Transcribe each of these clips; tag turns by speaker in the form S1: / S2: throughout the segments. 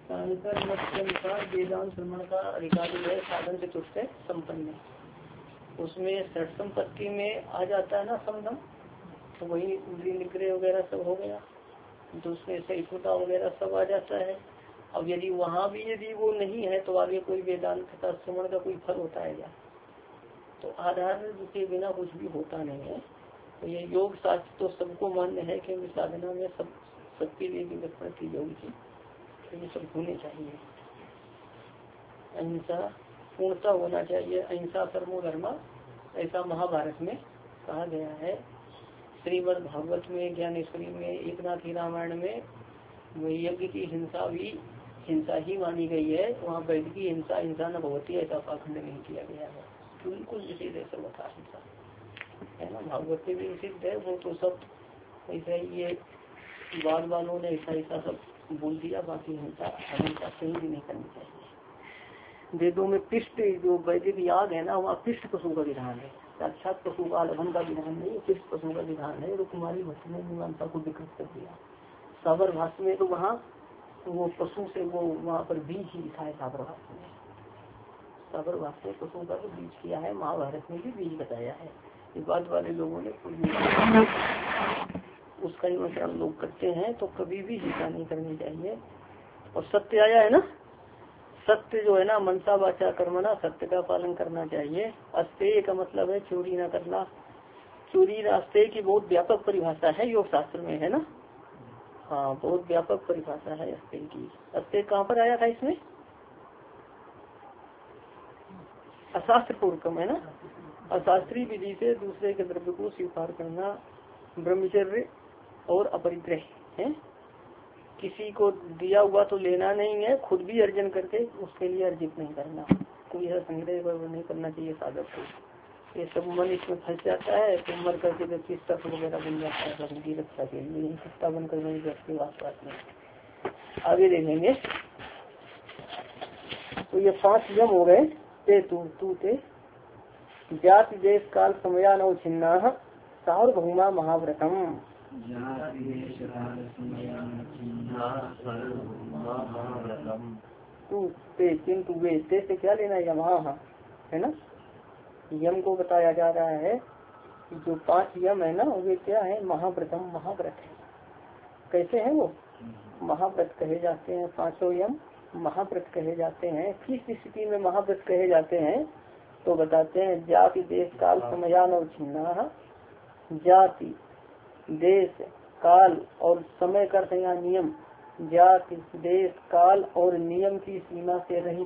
S1: शांकर मत के अनुसार वेदांत श्रवण का अधिकार जो है साधन चतुर्थ से संपन्न है। उसमें षट संपत्ति में आ जाता है ना समदम, तो वही निग्रह वगैरह सब हो गया, तो उसमें सहिष्णुता वगैरह सब आ जाता है। अब यदि वहाँ भी यदि वो नहीं है तो आगे कोई वेदांत का श्रवण का कोई फल होता है क्या? तो आधार के बिना कुछ भी होता नहीं है। तो ये योग शास्त्र तो सबको मान्य है कि साधना में सबके लिए विलक्षण की योग की, तो ये सब होने चाहिए। अहिंसा पूर्णता होना चाहिए, अहिंसा परमो धर्मा, ऐसा महाभारत में कहा गया है। श्रीमद् भागवत में, ज्ञानेश्वरी में, एकनाथी रामायण में यज्ञ की हिंसा भी हिंसा ही मानी गई है। वहाँ वैद की हिंसा हिंसा न भगवती ऐसा पाखंड नहीं किया गया है, बिल्कुल निषेध है सर्वथा हिंसा है ना। भागवत में भी निषिद्ध है, वो तो सब ऐसा ही ये बाद वालों ने ऐसा सब बोल दिया। बाकी हिंसा हिंसा कहीं भी नहीं करनी चाहिए। वेदों में पृष्ठ जो वैदिक याग है ना, वहाँ पृष्ठ पशु का विधान है, साक्षात पशु का आलभन का विधान नहीं, पृष्ठ पशु का विधान है। तो कुमारी भट्ट ने मीमांसा को विकृत कर दिया। साबर भाष्य में तो वहाँ वो पशु से वो वहाँ पर बीज ही लिखा है। साबर भाष्य में, साबर भाष्य में पशु का तो बीज किया है, महाभारत में भी बीज बताया है। इस बात वाले लोगों ने उसका ही अनुसरण लोग करते हैं, तो कभी भी हिंसा नहीं करनी चाहिए। और सत्य आया है ना, सत्य जो है ना, मनसा वाचा कर्मणा, सत्य का पालन करना चाहिए। अस्तेय का मतलब है चोरी न करना। चोरी अस्तेय की बहुत व्यापक परिभाषा है योग शास्त्र में, है ना। हाँ, बहुत व्यापक परिभाषा है अस्तेय की। अस्तेय कहाँ पर आया था इसमें? अशास्त्र पूर्वकम है ना, अशास्त्रीय विधि से दूसरे के द्रव्य को स्वीकार करना, ब्रह्मचर्य और अपरिग्रह है। किसी को दिया हुआ तो लेना नहीं है, खुद भी अर्जन करके उसके लिए अर्जित नहीं करना। तो यह संग्रह नहीं करना चाहिए साधक को। ये सब मन इसमें फंस जाता है, तो मर करके व्यक्ति तत्व वगैरह बन जाता है धर्म की रक्षा के लिए, सत्ता बनकर नहीं व्यक्ति वास्तव में। आगे देखेंगे। तो ये 5 नियम हो गए। ते तू ते जाति देश काल समयानौ छिन्ना सार्वभौमा महाव्रतम। तू ते किंतु वे, ते से क्या लेना है वहाँ, है ना। यम को बताया जा रहा है कि जो 5 यम है ना, वे क्या है? महाव्रतम, महाव्रत है। कैसे हैं वो? महाव्रत कहे जाते हैं। 5 यम महाव्रत कहे जाते हैं। किस स्थिति में महाव्रत कहे जाते हैं तो बताते हैं। जाति देश काल समयानौ छिन्ना, जाति देश काल और समय का यहाँ नियम, जाति देश काल और नियम की सीमा से रहित,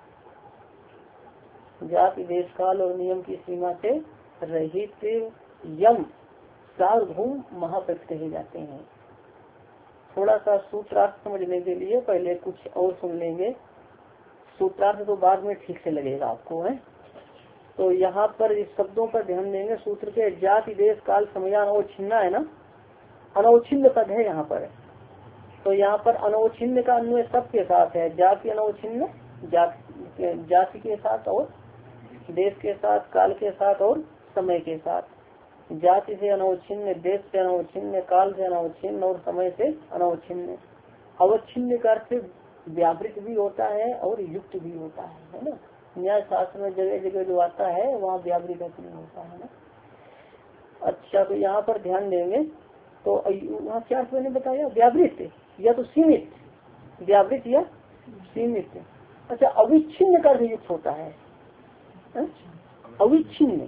S1: जाति देश काल और नियम की सीमा से रहित यम सार्वभौम महाव्रत कहे जाते हैं। थोड़ा सा सूत्रार्थ समझने के लिए पहले कुछ और सुन लेंगे। सूत्रार्थ तो बाद में ठीक से लगेगा आपको, है। तो यहाँ पर इस शब्दों पर ध्यान देंगे। सूत्र के जाति देश काल समयान अनवच्छिन्न है ना, अनवच्छिन्न पद है यहाँ पर। तो यहाँ पर अनवच्छिन्न का अन्वय सब के साथ है। जाति अनवच्छिन्न, जाति के साथ और देश के साथ, काल के साथ और समय के साथ। जाति से अनवच्छिन्न, देश से अनवच्छिन्न, काल से अनवच्छिन्न और समय से अनवच्छिन्न। अवच्छिन्न का अर्थ व्यावृत भी होता है और युक्त भी होता है ना। न्याय शास्त्र में जगह जगह जो आता है वहाँ व्यावृत अर्थ नहीं होता है ना। अच्छा, तो यहाँ पर ध्यान देंगे। तो वहाँ क्या मैंने बताया? व्यावृत या तो सीमित, व्यावृत या सीमित। अच्छा, अविच्छिन्न का अर्थ युक्त होता है। अविच्छिन्न,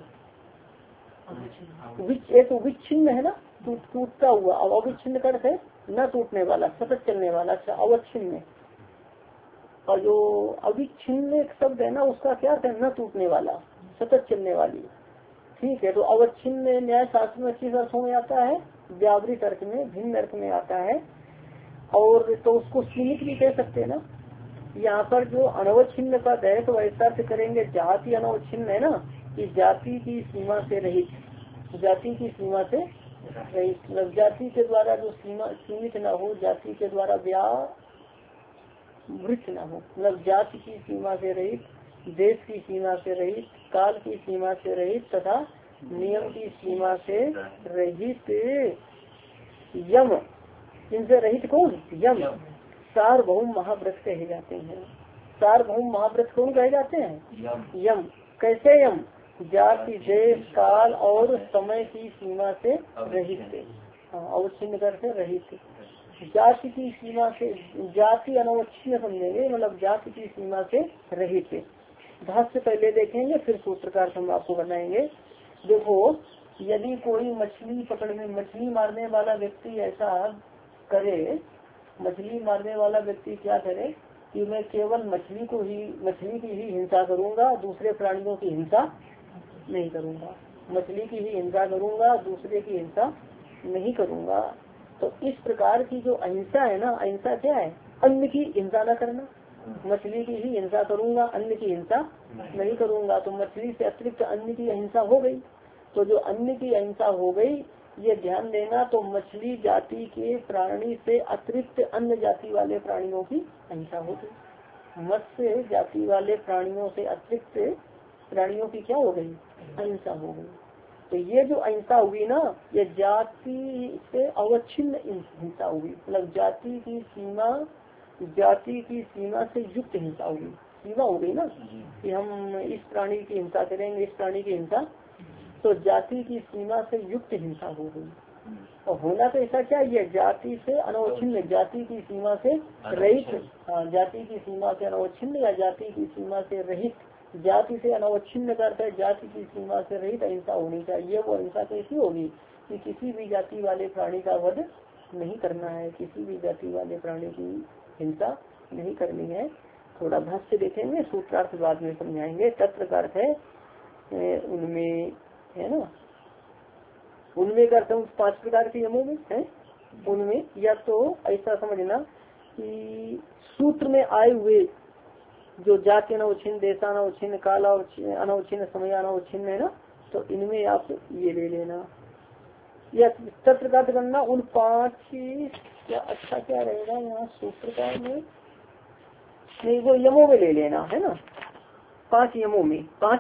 S1: एक तो विच्छिन्न है ना, टूटता हुआ। अब अविच्छिन्न का अर्थ है न टूटने वाला, सतत चलने वाला। अच्छा, अवच्छिन्न। और जो अविच्छिन्न शब्द है ना, उसका क्या अर्थ है? न टूटने वाला, सतत चलने वाली। ठीक है, तो अवच्छिन्न न्याय शास्त्र में किस अर्थों में आता है? व्यावृत अर्थ में, भिन्न अर्थ में आता है। और तो उसको सीमित भी कह सकते हैं ना। यहाँ पर जो अनवच्छिन्न पद है तो ऐसा अर्थ करेंगे, जाति अनवच्छिन्न है ना, कि जाति की सीमा से रहित, जाति की सीमा से रहित, मतलब जाति के द्वारा जो सीमा सीमित न हो, जाति के द्वारा व्यावृत न हो, मतलब जाति की सीमा से रहित, देश की सीमा से रहित, काल की सीमा से रहित तथा नियम की सीमा से रहित यम। इनसे रहित कौन? यम। सार्वभौम महाव्रत कहे जाते हैं। सार्वभौम महाव्रत कौन कहे जाते हैं? यम। कैसे यम? जाति देश काल और समय की सीमा से रहित, अवच्छिन्न कर से रहित। जाति की सीमा से, जाति अनवच्छिन्न समझेंगे, मतलब जाति की सीमा से रहित। भाष्य पहले देखेंगे फिर सूत्र का अर्थ हम आपको बताएंगे। देखो, यदि कोई मछली पकड़ने, मछली मारने वाला व्यक्ति ऐसा करे, मछली मारने वाला व्यक्ति क्या करे कि मैं केवल मछली की ही हिंसा करूंगा, दूसरे प्राणियों की हिंसा नहीं करूंगा, मछली की ही हिंसा करूंगा, दूसरे की हिंसा नहीं करूंगा। तो इस प्रकार की जो अहिंसा है ना, अहिंसा क्या है? अन्न की हिंसा न करना। मछली की ही हिंसा करूंगा, अन्न की हिंसा नहीं करूंगा, तो मछली से अतिरिक्त अन्न की अहिंसा हो गई। तो जो अन्न की अहिंसा हो गई, ये ध्यान देना। तो मछली जाति के प्राणी से अतिरिक्त अन्य जाति वाले प्राणियों की अहिंसा हो गई। मत्स्य जाति वाले प्राणियों से अतिरिक्त प्राणियों की क्या हो गई? अहिंसा हो गई। तो ये जो अहिंसा हुई ना, ये जाति से अवच्छिन्न हिंसा हुई, मतलब जाति की सीमा से युक्त हिंसा हुई। सीमा हो गई ना कि हम इस प्राणी की हिंसा करेंगे, इस प्राणी की हिंसा, तो जाति की सीमा से युक्त हिंसा हो गई। और होना तो ऐसा चाहिए, जाति से अनवच्छिन्न, जाति की सीमा से रहित। हाँ, जाति की सीमा से अनवच्छिन्न या जाति की सीमा से रहित। जाति से अनवच्छिन्न करते जाति की सीमा से रहित अहिंसा होनी चाहिए। वो अहिंसा कैसी होगी कि किसी भी जाति वाले प्राणी का वध नहीं करना है, किसी भी जाति वाले प्राणी की हिंसा नहीं करनी है। थोड़ा भाष्य देखेंगे, सूत्रार्थ बाद में समझाएंगे। तत्र का अर्थ है उनमें, है ना, उनमें का अर्थ 5 प्रकार के यमों में है। उनमें या तो ऐसा समझना कि सूत्र में आए हुए जो जाति अनवच्छिन्न, देश अनवच्छिन्न, काल अनवच्छिन्न, समय अनवच्छिन्न है ना, तो इनमें आप ये ले लेना। या तत्र का करना उन 5 क्या अच्छा क्या रहेगा यहाँ सूत्रकार में, नहीं वो यमों में ले लेना है ना। 5 यमों में,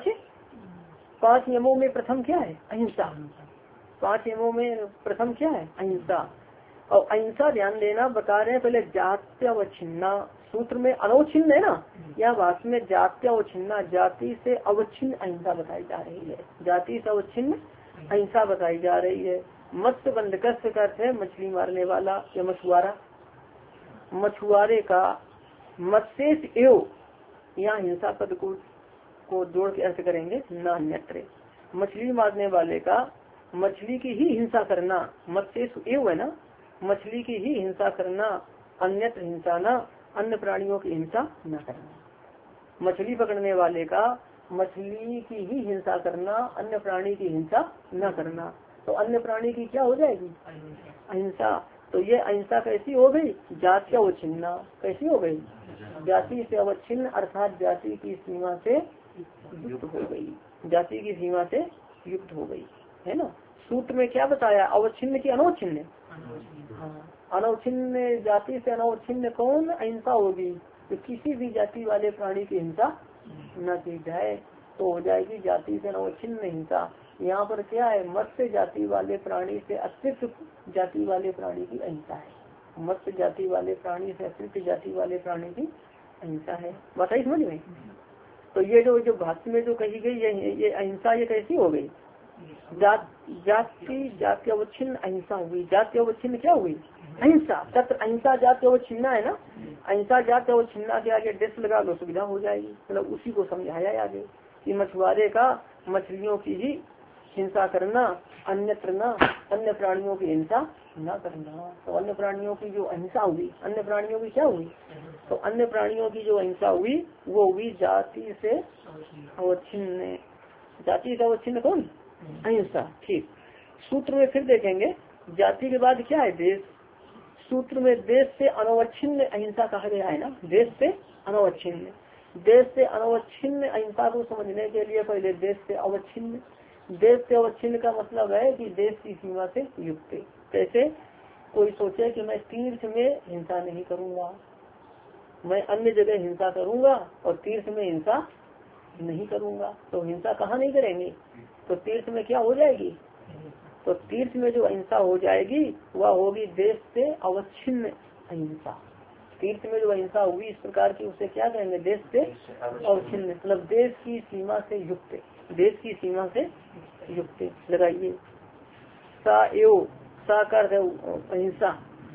S1: 5 यमों में प्रथम क्या है? अहिंसा। 5 यमों में प्रथम क्या है? अहिंसा। और अहिंसा ध्यान देना, बता रहे हैं पहले जात्यवच्छिन्ना, सूत्र में अनवच्छिन्न है ना, या भाष्य में जात्यवच्छिन्ना, जाति से अवच्छिन्न अहिंसा बताई जा रही है। जाति से अवच्छिन्न अहिंसा बताई जा रही है। मत्स्य बंधकस्य करते हैं मछली मारने वाला या मछुआरा, मछुआरे का मत्स्येष एव, यहाँ हिंसा पद को जोड़ के अर्थ करेंगे न अन्यत्र। मछली मारने वाले का मछली की ही हिंसा करना, मत्स्येष एव है ना, मछली की ही हिंसा करना, अन्यत्र हिंसा न, अन्य प्राणियों की हिंसा न करना। मछली पकड़ने वाले का मछली की ही हिंसा करना, अन्य प्राणी की हिंसा न करना। तो अन्य प्राणी की क्या हो जाएगी? अहिंसा। तो ये अहिंसा कैसी हो गई? जाति अवच्छिन्ना। कैसी हो गई? जाति से अवच्छिन्न, अर्थात जाति की सीमा से युक्त हो गई, जाति की सीमा से युक्त हो गई, है ना। सूत्र में क्या बताया? अवच्छिन्न की अनवच्छिन्न। हाँ, अनवच्छिन्न, जाति से अनवच्छिन्न कौन अहिंसा होगी? तो किसी भी जाति वाले प्राणी की हिंसा न की जाए, तो हो जाएगी जाति से अनवच्छिन्न हिंसा। यहाँ पर क्या है? मत्स्य जाति वाले प्राणी से अतिरिक्त जाति वाले प्राणी की अहिंसा है। मत्स्य जाति वाले प्राणी से अतिरिक्त जाति वाले प्राणी की अहिंसा है। बताइए समझ में। तो ये जो भाष्य में जो कही गई ये अहिंसा, ये कैसी हो गई? जाति अवच्छिन्न अहिंसा हुई। जाति अवच्छिन्न क्या हुई? अहिंसा। तत्र अहिंसा जाति अवच्छिन्ना है ना, अहिंसा जाति अवच्छिन्ना के आगे डेस लगा लो, सुविधा हो जाएगी। मतलब उसी को समझाया आगे कि मछुआरे का मछलियों की ही हिंसा करना, अन्यत्र न, अन्य प्राणियों की हिंसा न करना। तो अन्य प्राणियों की जो अहिंसा हुई, अन्य प्राणियों की क्या हुई? तो अन्य प्राणियों की जो अहिंसा हुई वो हुई जाति से अवच्छिन्न। जाति से अवच्छिन्न कौन? अहिंसा। ठीक। सूत्र में फिर देखेंगे, जाति के बाद क्या है? देश। सूत्र में देश से अनवच्छिन्न अहिंसा कहा गया है ना, देश से अनवच्छिन्न। देश से अनवच्छिन्न अहिंसा को समझने के लिए पहले देश से अवच्छिन्न, देश से अवच्छिन्न का मतलब है कि देश की सीमा से युक्त। कैसे? कोई सोचे कि मैं तीर्थ में हिंसा नहीं करूंगा, मैं अन्य जगह हिंसा करूंगा और तीर्थ में हिंसा नहीं करूंगा, तो हिंसा कहाँ नहीं करेंगे? तो तीर्थ में क्या हो जाएगी? तो तीर्थ में जो अहिंसा हो जाएगी वह होगी देश से अवच्छिन्न अहिंसा। तीर्थ में जो अहिंसा हुई इस प्रकार की उसे क्या कहेंगे? देश से अवच्छिन्न, मतलब देश की सीमा से युक्त, देश की सीमा से युक्त लगाइए। सा एव सा कर अहिंसा,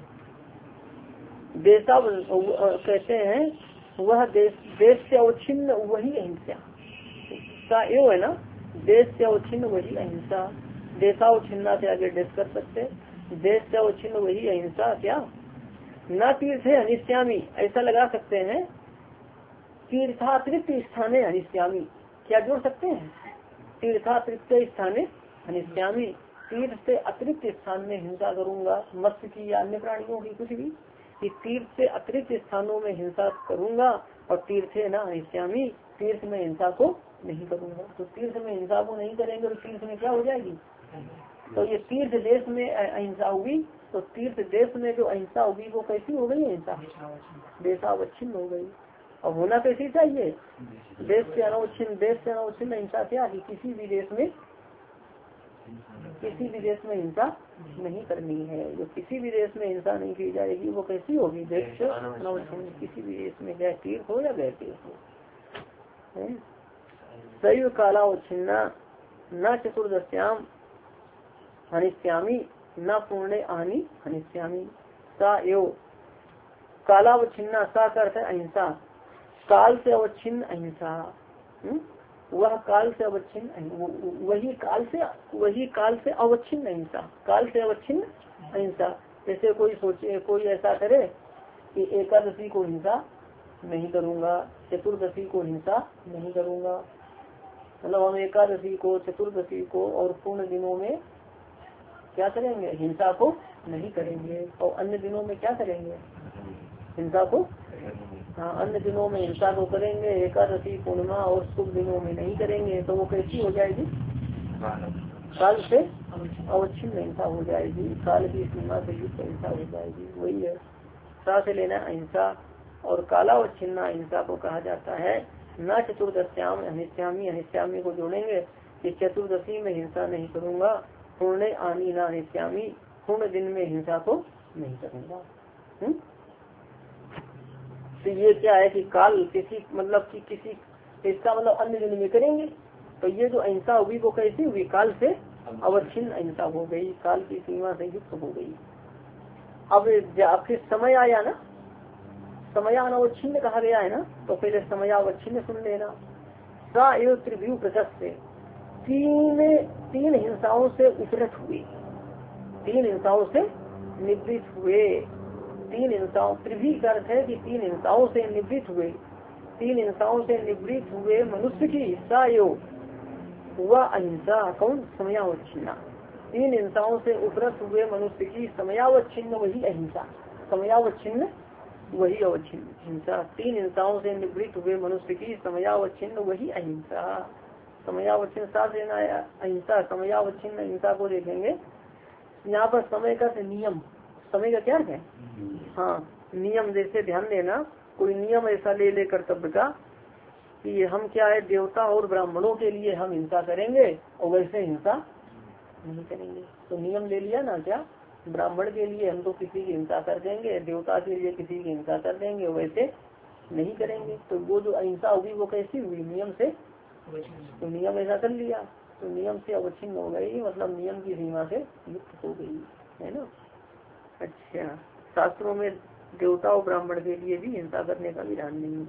S1: देशा कहते हैं वह देश से अवच्छिन्न वही अहिंसा। सा एव है ना, देश से अवच्छिन्न वही अहिंसा। देशावच्छिन्ना से आगे देश कर सकते, देश से अवच्छिन्न वही अहिंसा क्या? न तीर्थ है हनिष्यामी, ऐसा लगा सकते हैं तीर्थातिरिक्त स्थाने हनिष्यामी, क्या जोड़ सकते हैं? तीर्थातिरिक्त स्थाने हनिष्यामी, तीर्थ से अतिरिक्त स्थान में हिंसा करूंगा, मत्स्य की या अन्य प्राणियों की, कुछ भी, कि तीर्थ से अतिरिक्त स्थानों में हिंसा करूंगा, और तीर्थ है ना हनिष्यामी, तीर्थ में हिंसा को नहीं करूंगा। तो तीर्थ में हिंसा को नहीं करेंगे तो तीर्थ में क्या हो जाएगी? तो ये तीर्थ देश में अहिंसा हुई, तो तीर्थ देश में जो अहिंसा होगी वो कैसी हो गई? अहिंसा देशावच्छिन्न हो गई। और होना कैसी चाहिए? देश से अनवच्छिन्न, देश से अनवच्छिन्न अहिंसा क्या है? किसी भी देश में हिंसा नहीं करनी है। जो किसी भी देश में हिंसा नहीं की जाएगी वो कैसी होगी? देश से अनवच्छिन्न, किसी भी देश में, चाहे तीर्थ हो या गैर तीर्थ हो। सैव कालावच्छिन्ना न चतुर्दश्याम हनिष्यामी न पूर्णे आनी हनिष्यामी। सा एव कालावच्छिन्ना, सा का अर्थ है अहिंसा, काल से अवच्छिन्न अहिंसा। वह काल से अवच्छिन्न, वही काल से अवच्छिन्न अहिंसा, काल से अवच्छिन्न अहिंसा। जैसे कोई सोचे, कोई ऐसा करे कि एकादशी को हिंसा नहीं करूंगा, चतुर्दशी को हिंसा नहीं करूंगा, मतलब हम एकादशी को, चतुर्दशी को और पूर्ण दिनों में क्या करेंगे? हिंसा को नहीं करेंगे। और अन्य दिनों में क्या करेंगे? हिंसा को, हाँ, अन्य दिनों में हिंसा को करेंगे, एकादशी, पूर्णिमा और शुभ दिनों में नहीं करेंगे। तो वो कैसी हो जाएगी? काल से अवच्छिन्न हिंसा हो जाएगी, काल की सीमा से युक्त हिंसा हो जाएगी। वही है, सा से लेना अहिंसा, और कालावच्छिन्ना अहिंसा को कहा जाता है। न चतुर्दश्याम हनिष्यामी, हनिष्यामी को जोड़ेंगे कि चतुर्दशी में हिंसा नहीं करूंगा, पूर्ण आनी ना हनिष्यामी, पूर्ण दिन में हिंसा को नहीं करूंगा। तो ये क्या है कि काल किसी, मतलब कि किसी, इसका मतलब अन्य दिन में करेंगे। तो ये जो अहिंसा हुई वो कैसी हुई? काल से अवच्छिन्न अहिंसा हो गई, काल की सीमा से युक्त हो गई। अब फिर समय आया ना, समयानवच्छिन्न कहा गया है ना, तो पहले समयावच्छिन्न सुन लेना। सा एव त्रिभ्यू प्रशस्त, तीन हिंसाओं से उपरत हुए, तीन हिंसाओं से निवृत्त हुए, तीन हिंसाओं, त्रिभी का अर्थ है कि तीन हिंसाओं से निवृत्त हुए, तीन हिंसाओं से निवृत्त हुए मनुष्य की सा एव वह अहिंसा, कौन? समयावच्छिन्ना, तीन हिंसाओं से उपरत हुए मनुष्य की समयावच्छिन्न वही अहिंसा, समयावच्छिन्न वही अवच्छिन्न हिंसा, तीन हिंसाओं से निवृत्त हुए मनुष्य की समयावच्छिन्न वही अहिंसा। समयावच्छिन्न साथ लेना अहिंसा, समयावच्छिन्न अहिंसा को देखेंगे यहाँ पर। समय का नियम, समय का क्या है? हाँ, नियम। जैसे ध्यान देना, कोई नियम ऐसा ले कर्तव्य का कि हम क्या है, देवता और ब्राह्मणों के लिए हम हिंसा करेंगे और वैसे हिंसा नहीं करेंगे। तो नियम ले लिया ना, क्या ब्राह्मण के लिए हम तो किसी की हिंसा कर देंगे, देवता के लिए किसी की हिंसा कर देंगे, वैसे नहीं करेंगे। तो वो जो अहिंसा हुई वो कैसी हुई? नियम से। तो नियम ऐसा कर लिया तो नियम से अवच्छिन्न हो गई, मतलब नियम की सीमा से युक्त हो गई, है ना। अच्छा, शास्त्रों में देवता और ब्राह्मण के लिए भी हिंसा करने का विधान नहीं।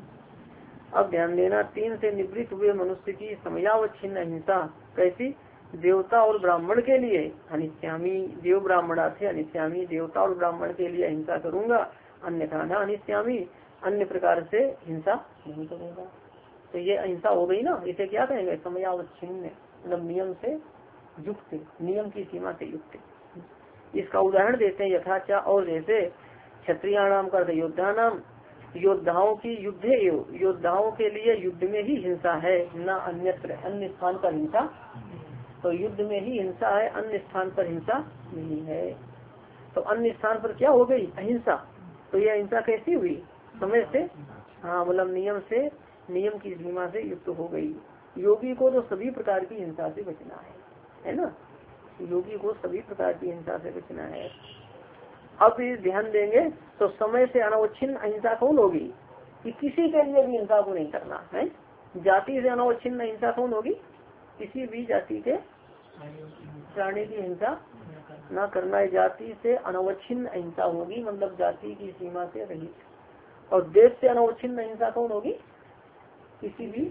S1: अब ध्यान देना, तीन से निवृत्त हुए मनुष्य की समयावच्छिन्न हिंसा कैसी? देवता और ब्राह्मण के लिए हनिष्यामी, देव ब्राह्मणा थे हनिष्यामी, देवता और ब्राह्मण के लिए हिंसा करूंगा, अन्यथा न हनिष्यामी, अन्य प्रकार से हिंसा नहीं करूंगा। तो ये अहिंसा हो गई ना, इसे क्या कहेंगे? समयावच्छिन्न, मतलब नियम से युक्त, नियम की सीमा से युक्त। इसका उदाहरण देते हैं यथाचा, और जैसे क्षत्रियाणाम का योद्धा नाम, योद्धाओं की युद्ध, योद्धाओं के लिए युद्ध में ही हिंसा है, न अन्यत्र, अन्य स्थान पर हिंसा। तो युद्ध में ही हिंसा है, अन्य स्थान पर हिंसा नहीं है। तो अन्य स्थान पर क्या हो गई? अहिंसा। तो यह अहिंसा कैसी हुई? समय से, हाँ, मतलब नियम से, नियम की सीमा से युक्त हो गई। योगी को तो सभी प्रकार की हिंसा से बचना है ना, योगी को सभी प्रकार की हिंसा से बचना है। अब ध्यान देंगे तो समय से अनवच्छिन्न अहिंसा कौन होगी कि किसी के लिए भी हिंसा को नहीं करना है। जाति से अनवच्छिन्न अहिंसा कौन होगी, किसी भी जाति के प्राणी की हिंसा न करना है। जाति से अनवच्छिन्न अहिंसा होगी, मतलब जाति की सीमा से रहित। और देश से अनवच्छिन्न अहिंसा कौन होगी, किसी भी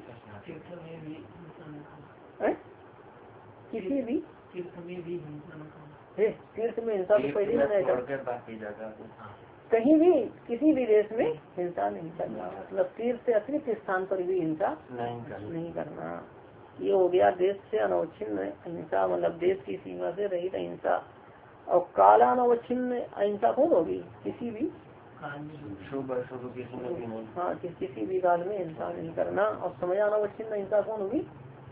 S1: तीर्थ में हिंसा तो पहले बनाया, कहीं भी किसी भी देश में हिंसा नहीं करना, मतलब तीर्थ से अतिरिक्त स्थान पर भी हिंसा नहीं करना। ये हो गया देश से अनवच्छिन्न अहिंसा, मतलब देश की सीमा से रहित अहिंसा। और काला अनवच्छिन्न अहिंसा कौन होगी, किसी भी हाँ किसी भी काल में हिंसा नहीं करना। और समय अनवच्छिन्न अहिंसा कौन होगी,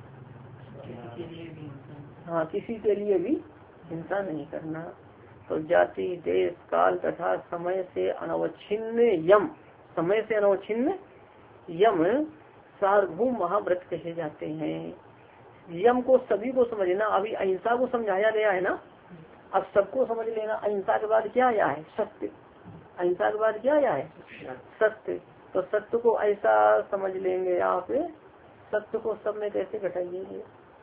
S1: हाँ किसी के लिए भी हिंसा नहीं करना। तो जाति देश काल तथा समय से अनवच्छिन्न यम, समय से अनवच्छिन्न यम सार्वभौम महाव्रत कहे जाते हैं। यम को सभी को समझना, अभी अहिंसा को समझाया गया है ना, अब सबको समझ लेना। अहिंसा के बाद क्या आया है, सत्य। अहिंसा के बाद क्या आया है, सत्य। तो सत्य को ऐसा समझ लेंगे आप, सत्य को सब में कैसे घटाइएंगे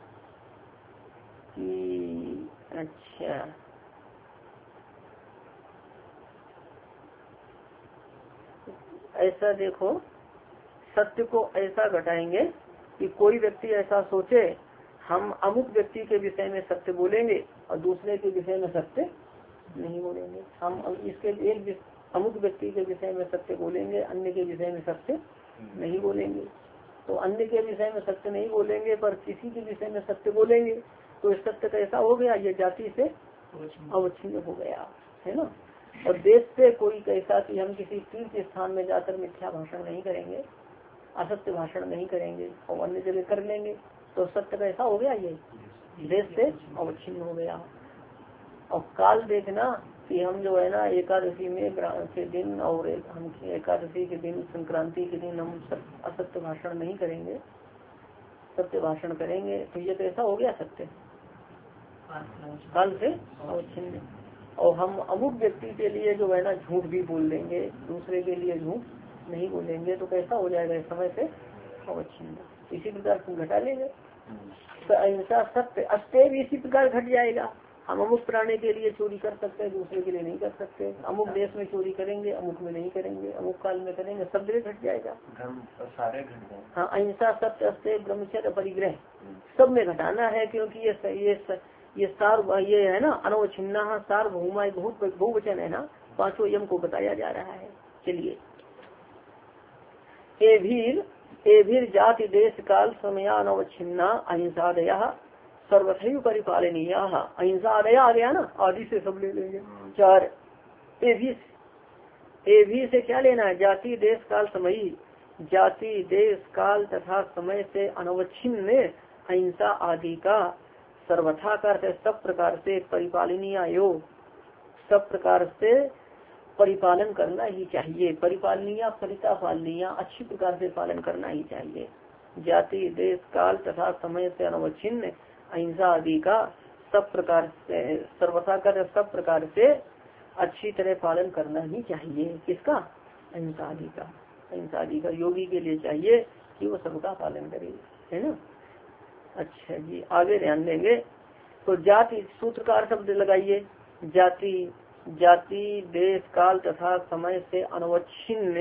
S1: कि अच्छा ऐसा देखो, सत्य को ऐसा घटाएंगे कि कोई व्यक्ति ऐसा सोचे हम अमुक व्यक्ति के विषय में सत्य बोलेंगे और दूसरे के विषय में सत्य नहीं बोलेंगे। हम इसके एक अमुक व्यक्ति के विषय में सत्य बोलेंगे, अन्य के विषय में सत्य नहीं बोलेंगे। तो अन्य के विषय में सत्य नहीं बोलेंगे पर किसी के विषय में सत्य बोलेंगे, तो इस सत्य कैसा हो गया, ये जाति से अवच्छिन्न हो गया है ना। और देश से कोई कैसा कि हम किसी तीर्थ स्थान में जाकर मिथ्या भाषण नहीं करेंगे, असत्य भाषण नहीं करेंगे और अन्य जगह कर लेंगे, तो सत्य कैसा हो गया, ये देश से अवच्छिन्न हो गया। और काल देखना कि हम जो है ना एकादशी में के दिन और हम एकादशी के दिन संक्रांति के दिन हम असत्य भाषण नहीं करेंगे, सत्य भाषण करेंगे, तो ये कैसा हो गया, सत्य काल से अवच्छिन्न। और हम अमुक व्यक्ति के लिए जो है ना झूठ भी बोल देंगे, दूसरे के लिए झूठ नहीं बोलेंगे, तो कैसा हो जाएगा, समय से अवच्छिन्न। इसी प्रकार घटा लेंगे तो अहिंसा सत्य अस्ते भी इसी प्रकार घट जाएगा। हम अमुक प्राणी के लिए चोरी कर सकते हैं, दूसरे के लिए नहीं कर सकते। अमुक देश में चोरी करेंगे, अमुक में नहीं करेंगे, अमुक काल में करेंगे, सब जगह घट जाएगा, सारे घट जाएंगे। हाँ अहिंसा सत्य अस्ते ब्रह्मचर्य परिग्रह सब में घटाना है, क्योंकि ये सार ये है ना अनवच्छिन्ना सार्वभौमा बहुत बहुवचन है ना, पांचों यम को बताया जा रहा है। चलिए एभीर जाति देश काल समय अनवच्छिन्ना अहिंसादया सर्वथैव परिपालनीय। अहिंसा आदया आ गया ना, आदि से सब ले लेंगे चार। एभी से क्या लेना है, जाति देश काल समय, जाति देश काल तथा समय से अनवच्छिन्न अहिंसा आदि का सर्वथा कर सब प्रकार से परिपालनीय योग, सब प्रकार से परिपालन करना ही चाहिए। परिपालनीय फलिता पालनीय, अच्छी प्रकार से पालन करना ही चाहिए। जाति देश काल तथा समय से अनवच्छिन्न अहिंसा आदि का सब प्रकार से सर्वथा कर सब प्रकार से अच्छी तरह पालन करना ही चाहिए। किसका, अहिंसा आदि का। अहिंसा आदि का योगी के लिए चाहिए कि वो सबका पालन करे, है ना। अच्छा जी, आगे ध्यान देंगे तो जाति सूत्रकार शब्द लगाइए। जाति जाति देश काल तथा समय से अनवच्छिन्न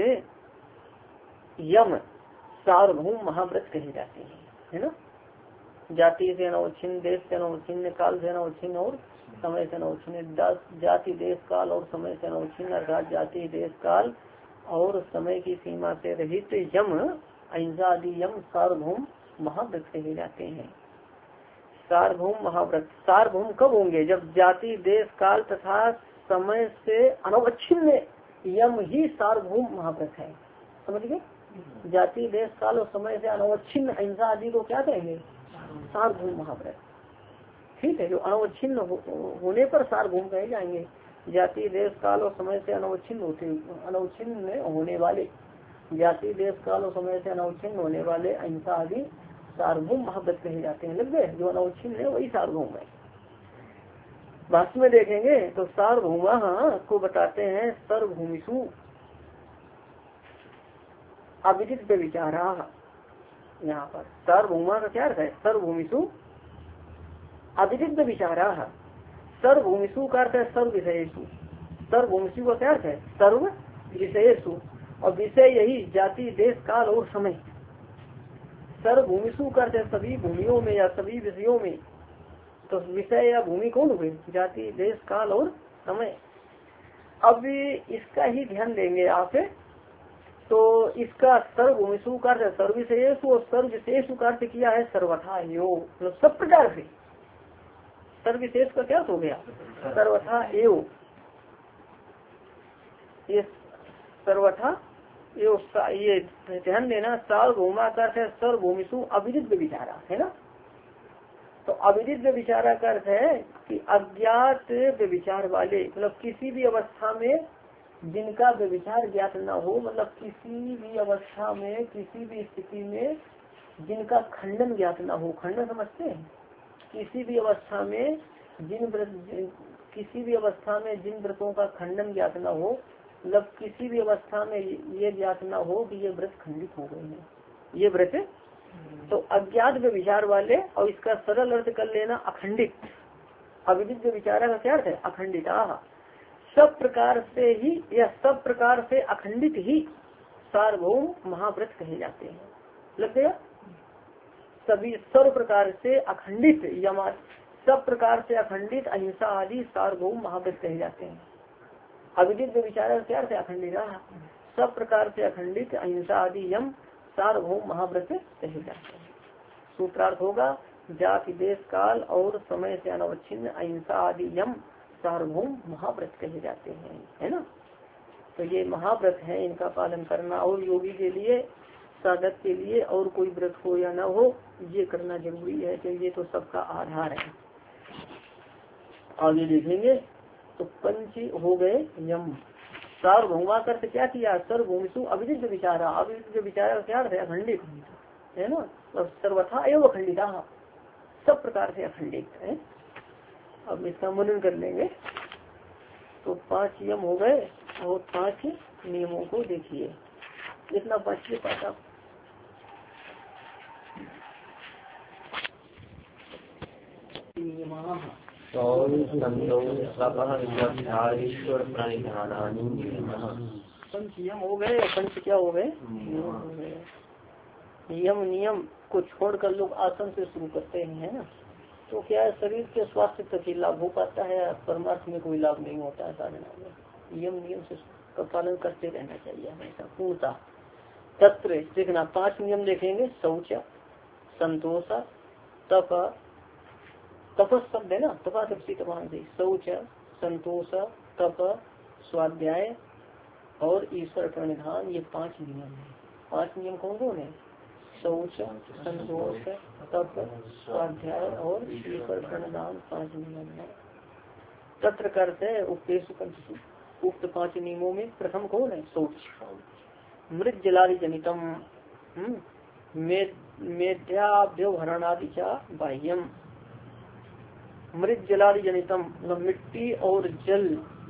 S1: यम सार्वभौम महाव्रत कहे जाते हैं, है ना। जाति से अनवच्छिन्न, देश से अनवच्छिन्न, काल से अनवच्छिन्न और समय से अनवच्छिन्न। जाति देश काल और समय से अनवच्छिन्न अर्थात जाति देश काल और समय की सीमा से रहित यम अहिंसा आदि यम सार्वभौम महाव्रत कहे जाते हैं। सार्वभौम महाव्रत सार्वभौम कब होंगे, जब जाति देश काल तथा समय से अनवच्छिन्न यम ही सार्वभौम महाव्रत है। समझ गए, जाति देश काल और समय से अनवच्छिन्न अहिंसा आदि को क्या कहेंगे, सार्वभौम महाव्रत। ठीक है, जो अनवच्छिन्न होने पर सार्वभौम कहे जाएंगे। जाति देश काल और समय से अनवच्छिन्न होने वाले, जाति देश काल और समय से अनवच्छिन्न होने वाले अहिंसा आदि सार्वभौम महाव्रत कहे जाते हैं। लग गए, जो अनवच्छिन्न है वही सार्वभौम है। भाष्य में देखेंगे तो सार्वभौमा को बताते हैं सर्वभूमिषु अविदित विचारा। यहाँ पर सार्वभौमा का क्या अर्थ है? सर्वभूमिषु अविदित विचारा। सर्वभूमिषु का अर्थ है सर्व विषयेषु। सर्वभूमिषु का क्या अर्थ है? सर्व विषयेषु। और विषय यही जाति देश काल और समय। सर्वभूमिषु का अर्थ है सभी भूमियों में या सभी विषयों में। तो विषय या भूमि कौन हुए? जाति देश काल और समय। अब इसका ही ध्यान देंगे आप। तो इसका सर्वभूमिषु का अर्थ है सर्व विषयेषु और सर्व विशेषु का अर्थ किया है सर्वथा एव, मतलब सब प्रकार से। सर्व विशेष का क्या हो गया? सर्वथा एव। ये सर्वथा ये ध्यान देना। सार्वभौमा का अर्थ है सर्वभूमिषु अविदित विचारा, है ना। तो अविदित विचारा का अर्थ है कि अज्ञात विचार वाले, मतलब किसी भी अवस्था में जिनका विचार ज्ञात न हो, मतलब किसी भी अवस्था में किसी भी स्थिति में जिनका खंडन ज्ञात न हो। खंडन समझते हैं? किसी भी अवस्था में जिन व्रतों का खंडन ज्ञात न हो, मतलब किसी भी अवस्था में ये ज्ञात न हो कि ये व्रत खंडित हो गए हैं, ये व्रत। तो अज्ञात विचार वाले, और इसका सरल अर्थ कर लेना अखंडित। अविदित विचारा का क्या अर्थ है? अखंडित। सब प्रकार से ही या सब प्रकार से अखंडित ही सार्वभौम महाव्रत कहे जाते हैं। लग गया? सभी सर्व प्रकार से अखंडित या सब प्रकार से अखंडित अहिंसा आदि सार्वभौम महाव्रत कहे जाते हैं। अविदित विचार क्या अर्थ है? अखंडित। सब प्रकार से अखंडित अहिंसा आदि यम सार्वभौम महाव्रत कहे जाते हैं। सूत्रार्थ होगा जाति देश काल और समय से अनवच्छिन्न अहिंसा आदि यम सार्वभौम महाव्रत कहे जाते हैं, है ना। तो ये महाव्रत है, इनका पालन करना। और योगी के लिए, साधक के लिए और कोई व्रत हो या न हो, ये करना जरूरी है कि ये तो सबका आधार है। आगे देखेंगे तो पंच हो गए यम। सार्वभौमा करते क्या किया? सर्वभूमिषु अविदित विचारा। अविदित विचारा क्या है? अखंडित, है ना। और सर्वथा एवं अखंडिता, सब प्रकार से अखंडित है। अब इसका मनन कर लेंगे। तो 5 यम हो गए और 5 नियमों को देखिए। इतना 5 के पास आप पंच यम हो गए। पंच क्या हो गए? यम नियम को छोड़कर लोग आसन से शुरू करते हैं, है ना। तो क्या है, शरीर के स्वास्थ्य तक ही लाभ हो पाता है, परमार्थ में कोई लाभ नहीं होता है साधना में। यम नियम से का पालन करते रहना चाहिए हमेशा पूर्णता। तत्र देखना 5 नियम देखेंगे। शौच, संतोष, तप, तपस शब्द है ना, तपा शक्ति तपान से। शौच, संतोष, तप, स्वाध्याय और ईश्वर प्रणिधान, ये 5 नियम है। 5 नियम कौन कौन है? शौच, संतोष, तप, स्वाध्याय और ईश्वर प्रणिधान 5 नियम है। तत्र करते उपदेश पंचसु। उक्त 5 नियमों में प्रथम कौन है? शौच। मृत जलादि जनितम मेध्याभ्योहरणादि चा बाह्यम। मृत जलादि जनितम मतलब मिट्टी और जल,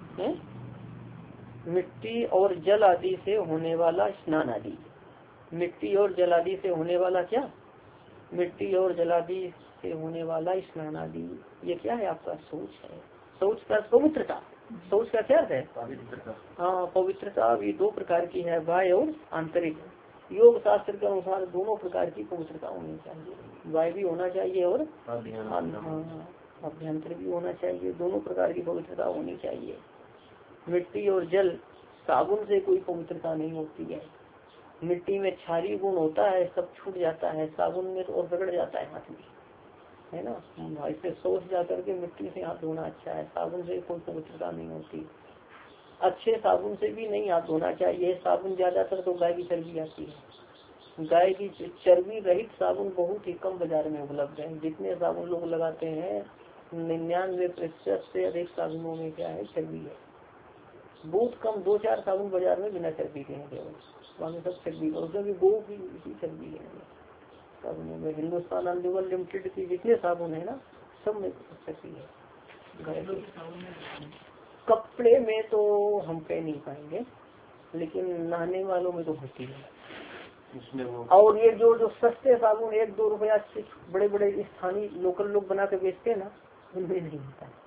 S1: मिट्टी और जल आदि से होने वाला स्नान आदि। मिट्टी और जल आदि से होने वाला क्या? मिट्टी और जल आदि से होने वाला स्नान आदि, ये क्या है आपका? शौच है। शौच का पवित्रता। शौच का क्या है? हाँ, पवित्रता भी 2 प्रकार की है, बाह्य और आंतरिक। योग शास्त्र के अनुसार दोनों प्रकार की पवित्रता होनी चाहिए। बाह्य भी होना चाहिए और अभ्यंतर भी होना चाहिए। दोनों प्रकार की पवित्रता होनी चाहिए। मिट्टी और जल, साबुन से कोई पवित्रता नहीं होती है। मिट्टी में क्षारीय गुण होता है, सब छूट जाता है। साबुन में तो और बिगड़ जाता है हाथ में, है ना। इससे सोच जाकर के मिट्टी से हाथ धोना अच्छा है। साबुन से कोई पवित्रता नहीं होती। अच्छे साबुन से भी नहीं हाथ धोना चाहिए। साबुन ज्यादातर तो गाय की चर्बी आती है। गाय की चर्बी रहित साबुन बहुत ही कम बाजार में उपलब्ध है। जितने साबुन लोग लगाते हैं 99% से अधिक साबुनों में क्या है? चर्बी है। बहुत कम 2-4 साबुन बाजार में बिना चर्बी के हैं केवल, बाकी सब चर्बी का। उसमें भी गो की इसी चर्बी है साबुनों में। हिंदुस्तान अनलिवर लिमिटेड की जितने साबुन है ना, सब में चर्बी है। कपड़े में तो हम कह नहीं पाएंगे, लेकिन नहाने वालों में तो होती है। और ये जो जो सस्ते साबुन 1-2 रुपया बड़े बड़े स्थानीय लोकल लोग बना के बेचते हैं ना, उनमें नहीं होता है।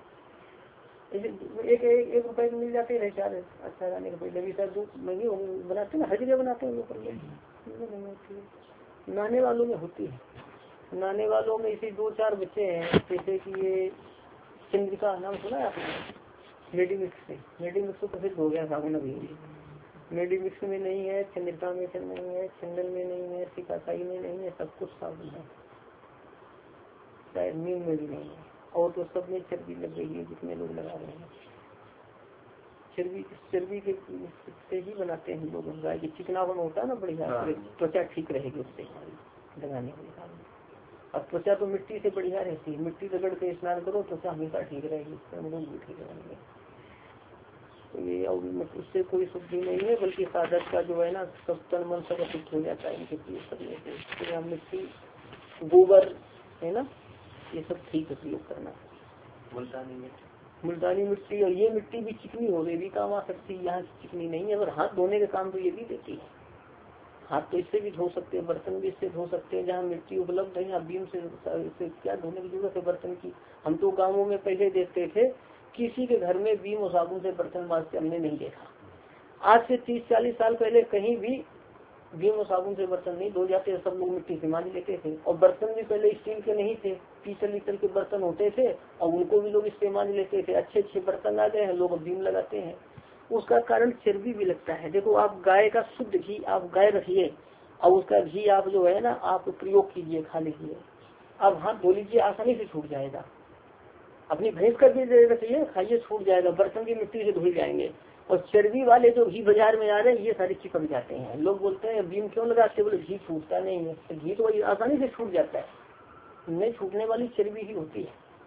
S1: एक रुपए में मिल जाते हैं चार अच्छा जाने के पहले भी शायद महंगी बनाते हैं ना, हर जगह बनाते हैं लोकल लोग। नहाने वालों में होती है। नहाने वालों में इसी 2-4 बच्चे हैं, जैसे कि ये चंद्रिका नाम सुना है आपने, मेडिमिक्स से। मेडिमिक्स तो प्रसिद्ध हो गया साबुन अभी। मेडिमिक्स में नहीं है, चंद्रिका में नहीं है, चंदन में नहीं है, सिकाकाई में नहीं है, सब कुछ साबुन है। शायद नीम में भी नहीं है। और तो सब में चर्बी लग गई है, जितने लोग लगा रहे हैं चर्बी के से ही बनाते हैं लोग। गाय की चिकनापन होता है ना बढ़िया, त्वचा ठीक रहेगी उससे लगाने के लिए। अब त्वचा तो मिट्टी से बढ़िया रहती है, मिट्टी रगड़ के स्नान करो त्वचा हमेशा ठीक रहेगी, भी ठीक रहेंगे। तो ये और उससे कोई शुद्धि नहीं है, बल्कि साधक का जो है ना सब तन मन सब अशुद्ध हो जाता है इनके प्रयोग करने से। तो मिट्टी गोबर है ना, ये सब ठीक है प्रयोग करना। मुल्तानी मिट्टी, और ये मिट्टी भी चिकनी हो गई भी काम आ सकती है, यहाँ चिकनी नहीं है। अगर हाथ धोने के काम तो ये भी देती है। हाथ तो इससे भी धो सकते हैं, बर्तन भी इससे धो सकते हैं। जहाँ मिट्टी उपलब्ध है यहाँ बीम से क्या धोने की जरूरत है बर्तन की। हम तो गाँवों में पहले देखते थे, किसी के घर में बीम और साबुन से बर्तन मांजते हमने नहीं देखा। आज से 30-40 साल पहले कहीं भी बीम और साबुन से बर्तन नहीं धो जाते, सब लोग मिट्टी से मांज लेते थे। और बर्तन भी पहले स्टील के नहीं थे, पीतल के बर्तन होते थे, और उनको भी लोग इससे मांज लेते थे। अच्छे अच्छे बर्तन आ गए हैं, लोग बीम लगाते हैं। उसका कारण चर्बी भी लगता है। देखो आप गाय का शुद्ध घी आप गाय रखिए, और उसका घी आप जो है ना आप प्रयोग कीजिए, खा लीजिए। अब हाथ धो लीजिए, आसानी से छूट जाएगा। अपनी भैंस का घी रखिए, खाइए, छूट जाएगा। बर्तन भी मिट्टी से धुल जाएंगे। और चर्बी वाले जो घी बाजार में आ रहे हैं, ये सारे चिपक जाते हैं। लोग बोलते हैं बीम क्यों लगाते, बोले घी छूटता नहीं है। तो घी तो आसानी से छूट जाता है, नहीं छूटने वाली चर्बी ही होती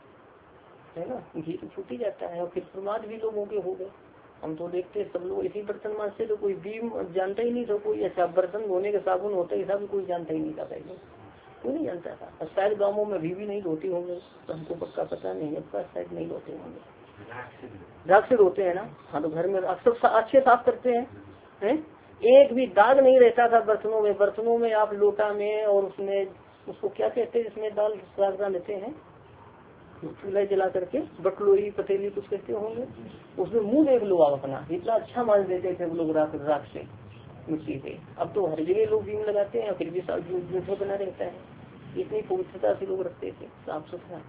S1: है ना। घी तो छूट ही जाता है। और फिर प्रमाद भी लोगों के हो गए। हम तो देखते सब लोग इसी बर्तन मांजते, तो कोई बीम जानता ही नहीं था कोई। अच्छा बर्तन धोने के साबुन होता है, भी कोई जानता ही नहीं था पहले, कोई नहीं जानता था। और शायद गाँवों में भी नहीं धोती होंगे, तो हमको पक्का पता नहीं है, पर शायद नहीं धोते होंगे। राख से धोते हैं ना। हाँ, तो घर में सब अच्छे साफ करते हैं। एक भी दाग नहीं रहता था बर्तनों में। बर्तनों में आप लोटा में और उसमें उसको क्या कहते हैं जिसमें दाल राख लेते हैं, चूल्हा जला करके, बटलोई पतेली कुछ कहते होंगे, उसमें मुंह देख लो आप अपना, इतना अच्छा मान देते थे लोग राख से, मिट्टी से। अब तो हर जगह लोग बीम लगाते हैं, फिर भी जूठे बना रहता है। इतनी पवित्रता से लोग रखते थे, साफ सुथरा।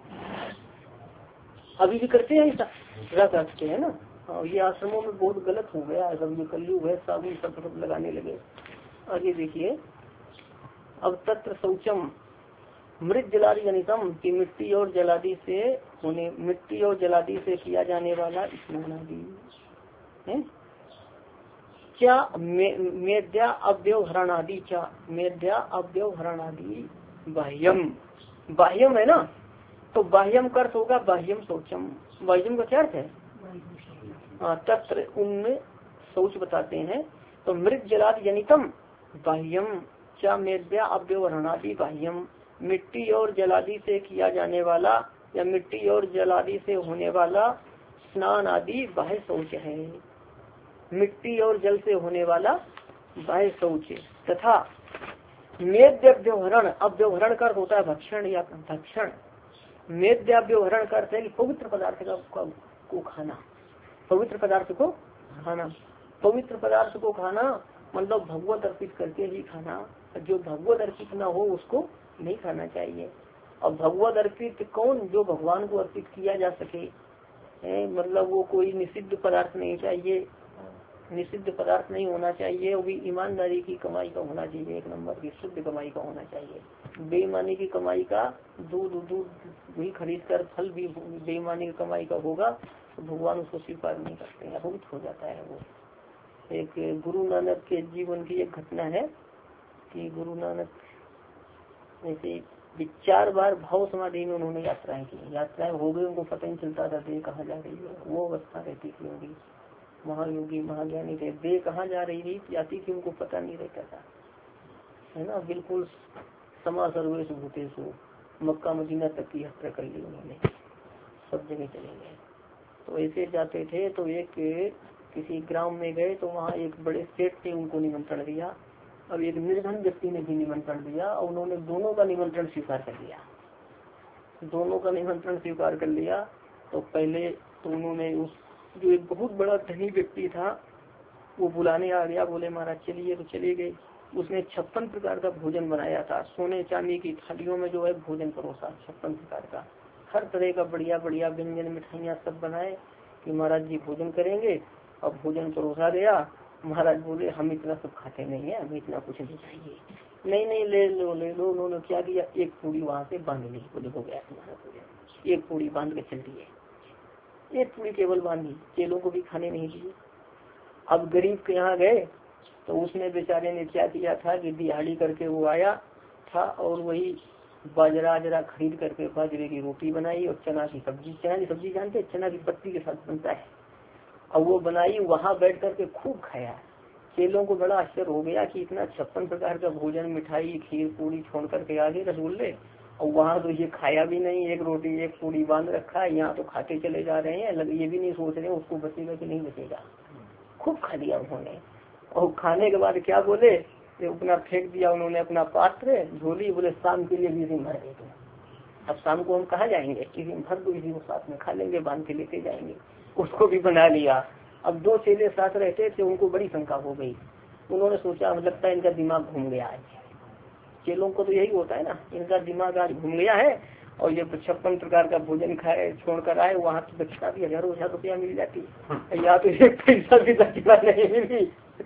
S1: अभी भी करते हैं ऐसा, रखते हैं ना। हाँ, ये आश्रमों में बहुत गलत हो गया। अब ये कलयुग है, साबुन सब लगाने लगे। आगे देखिए, अब तत्र शौचम मृत जलादि जनितम की मिट्टी और जलादि से किया जाने वाला स्नान आदि है। क्या मेद्या अव्यवहरणादि, क्या मेद्या अव्यवहरणादि बाह्यम है ना। तो बाह्यम का अर्थ होगा बाह्यम शौचम। बाह्यम का क्या अर्थ है? तत्र उनमें शौच बताते हैं। तो मृत जलादि जनितम बाह्यम क्या मेद्या अव्यवहरणादि बाह्यम, मिट्टी और जलादि से किया जाने वाला या मिट्टी और जलादि से होने वाला स्नान आदि बाह्य शौच है। मिट्टी और जल से होने वाला बाह्य शौच तथा मेद्याव्यवहरण, अव्यवहरण का अर्थ होता है भक्षण या भक्षण। मेद्याव्यवहरण का अर्थ है कि पवित्र पदार्थ को खाना, पवित्र पदार्थ को खाना। पवित्र पदार्थ को खाना मतलब भगवत अर्पित करके ही खाना। जो भगवत अर्पित न हो उसको नहीं खाना चाहिए। और भगवत अर्पित कौन? जो भगवान को अर्पित किया जा सके, मतलब वो कोई निषिद्ध पदार्थ नहीं चाहिए, निषिद्ध पदार्थ नहीं होना चाहिए। वो भी ईमानदारी की कमाई का होना चाहिए, एक नंबर की शुद्ध कमाई का होना चाहिए। बेईमानी की कमाई का, दूध भी खरीद कर फल भी बेईमानी की कमाई का होगा तो भगवान उसको स्वीकार नहीं करते हैं, अभूत हो जाता है वो। एक गुरु नानक के जीवन की एक घटना है कि गुरु नानक ऐसे 4 बार भाव समाधि में उन्होंने यात्राएं की। यात्राएं हो गई, उनको पता नहीं चलता था देह कहाँ जा रही है। वो अवस्था रहती थी उनकी। महायोगी महाज्ञानी थे, देह कहाँ जा रही थी जाती थी उनको पता नहीं रहता था, है ना। बिल्कुल समा सर्वेश भूतेषु, मक्का मदीना तक की यात्रा कर ली उन्होंने। सब जगह चले गए। तो ऐसे जाते थे तो एक किसी ग्राम में गए तो वहाँ एक बड़े सेठ ने उनको निमंत्रण दिया। अब एक निर्धन व्यक्ति ने भी निमंत्रण दिया और उन्होंने दोनों का निमंत्रण स्वीकार कर लिया। दोनों का निमंत्रण स्वीकार कर लिया तो पहले तो उन्होंने उस जो एक बहुत बड़ा धनी व्यक्ति था वो बुलाने आ गया, बोले महाराज चलिए, तो चले गए। उसने 56 प्रकार का भोजन बनाया था, सोने चांदी की थालियों में जो है भोजन परोसा 56 प्रकार का, हर तरह का बढ़िया बढ़िया व्यंजन मिठाइयाँ सब बनाए कि महाराज जी भोजन करेंगे। और भोजन परोसा गया। महाराज बोले हम इतना सब खाते नहीं है, हमें इतना कुछ नहीं चाहिए। नहीं नहीं ले लो ले लो। उन्होंने क्या किया, एक पूरी वहाँ से बांध ली, बोले हो गया तुम्हारा भोजन। एक पूरी बांध के चल दिए, एक पूरी केवल बांधी, चेलों को भी खाने नहीं दिए। अब गरीब के यहाँ गए तो उसने बेचारे ने क्या किया था कि दिहाड़ी करके वो आया था और वही बाजरा खरीद करके बाजरे की रोटी बनाई और चना की सब्जी जानते हैं, चना की पत्ती के साथ बनता है, और वो बनाई, वहाँ बैठ करके खूब खाया। चेलों को बड़ा आश्चर्य हो गया कि इतना 56 प्रकार का भोजन, मिठाई, खीर पूरी छोड़ करके आगे रसगुल्ले, और वहाँ तो ये खाया भी नहीं, एक रोटी एक पूरी बांध रखा है, यहाँ तो खाते चले जा रहे हैं। ये भी नहीं सोच रहे उसको बचेगा कि नहीं बचेगा। खूब खा लिया उन्होंने। और खाने के बाद क्या बोले, अपना फेंक दिया उन्होंने अपना पात्र झोली, बोले शाम के लिए भी दिन भर दे दो। अब शाम को हम कहाँ जाएंगे, किसी भर दो, इसी को साथ में खा लेंगे, बांध के लेते जाएंगे। उसको भी बना लिया। अब 2 चेले साथ रहते थे, उनको बड़ी शंका हो गई। उन्होंने सोचा लगता है इनका दिमाग घूम गया है। चेलों को तो यही होता है ना, इनका दिमाग आज घूम गया है। और ये 56 प्रकार का भोजन खाए छोड़कर आए, वहाँ तो दक्षिणा भी हजारों रुपया मिल जाती, या तो एक पैसा भी दक्षिणा नहीं मिली।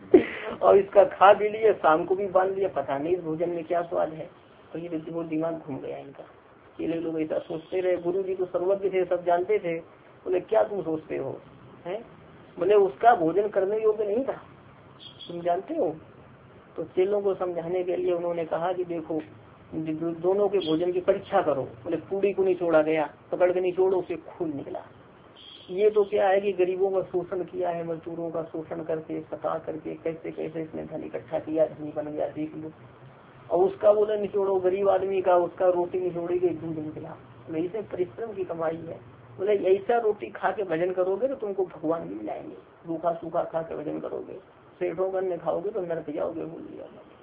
S1: और इसका खा भी लिए, शाम को भी बांध लिया, पता नहीं इस भोजन में क्या स्वाद है। तो ये वो दिमाग घूम गया इनका। चेले लोग ऐसा सोचते रहे। गुरु जी तो सर्वज्ञ थे, सब जानते थे। बोले क्या तुम सोचते हो, है बोले उसका भोजन करने योग्य नहीं था, तुम जानते हो। तो चेलों को समझाने के लिए उन्होंने कहा कि देखो दोनों के भोजन की परीक्षा करो। बोले पूरी को नहीं छोड़ा गया, पकड़ के नहीं छोड़ो, उसे खून निकला। ये तो क्या है कि गरीबों का शोषण किया है, मजदूरों का शोषण करके सता करके कैसे कैसे इसने धन इकट्ठा किया, धनी बन गया, देख लो। और उसका बोले निचोड़ो, गरीब आदमी का उसका रोटी निचोड़ी गई, दूध निकला। इसे परिश्रम की कमाई है। बोले ऐसा रोटी खा के भजन करोगे तो तुमको भगवान मिल जाएंगे, रूखा सूखा खा के भजन करोगे, सेठों का अन्य खाओगे तो नरक जाओगे, भूल लिया।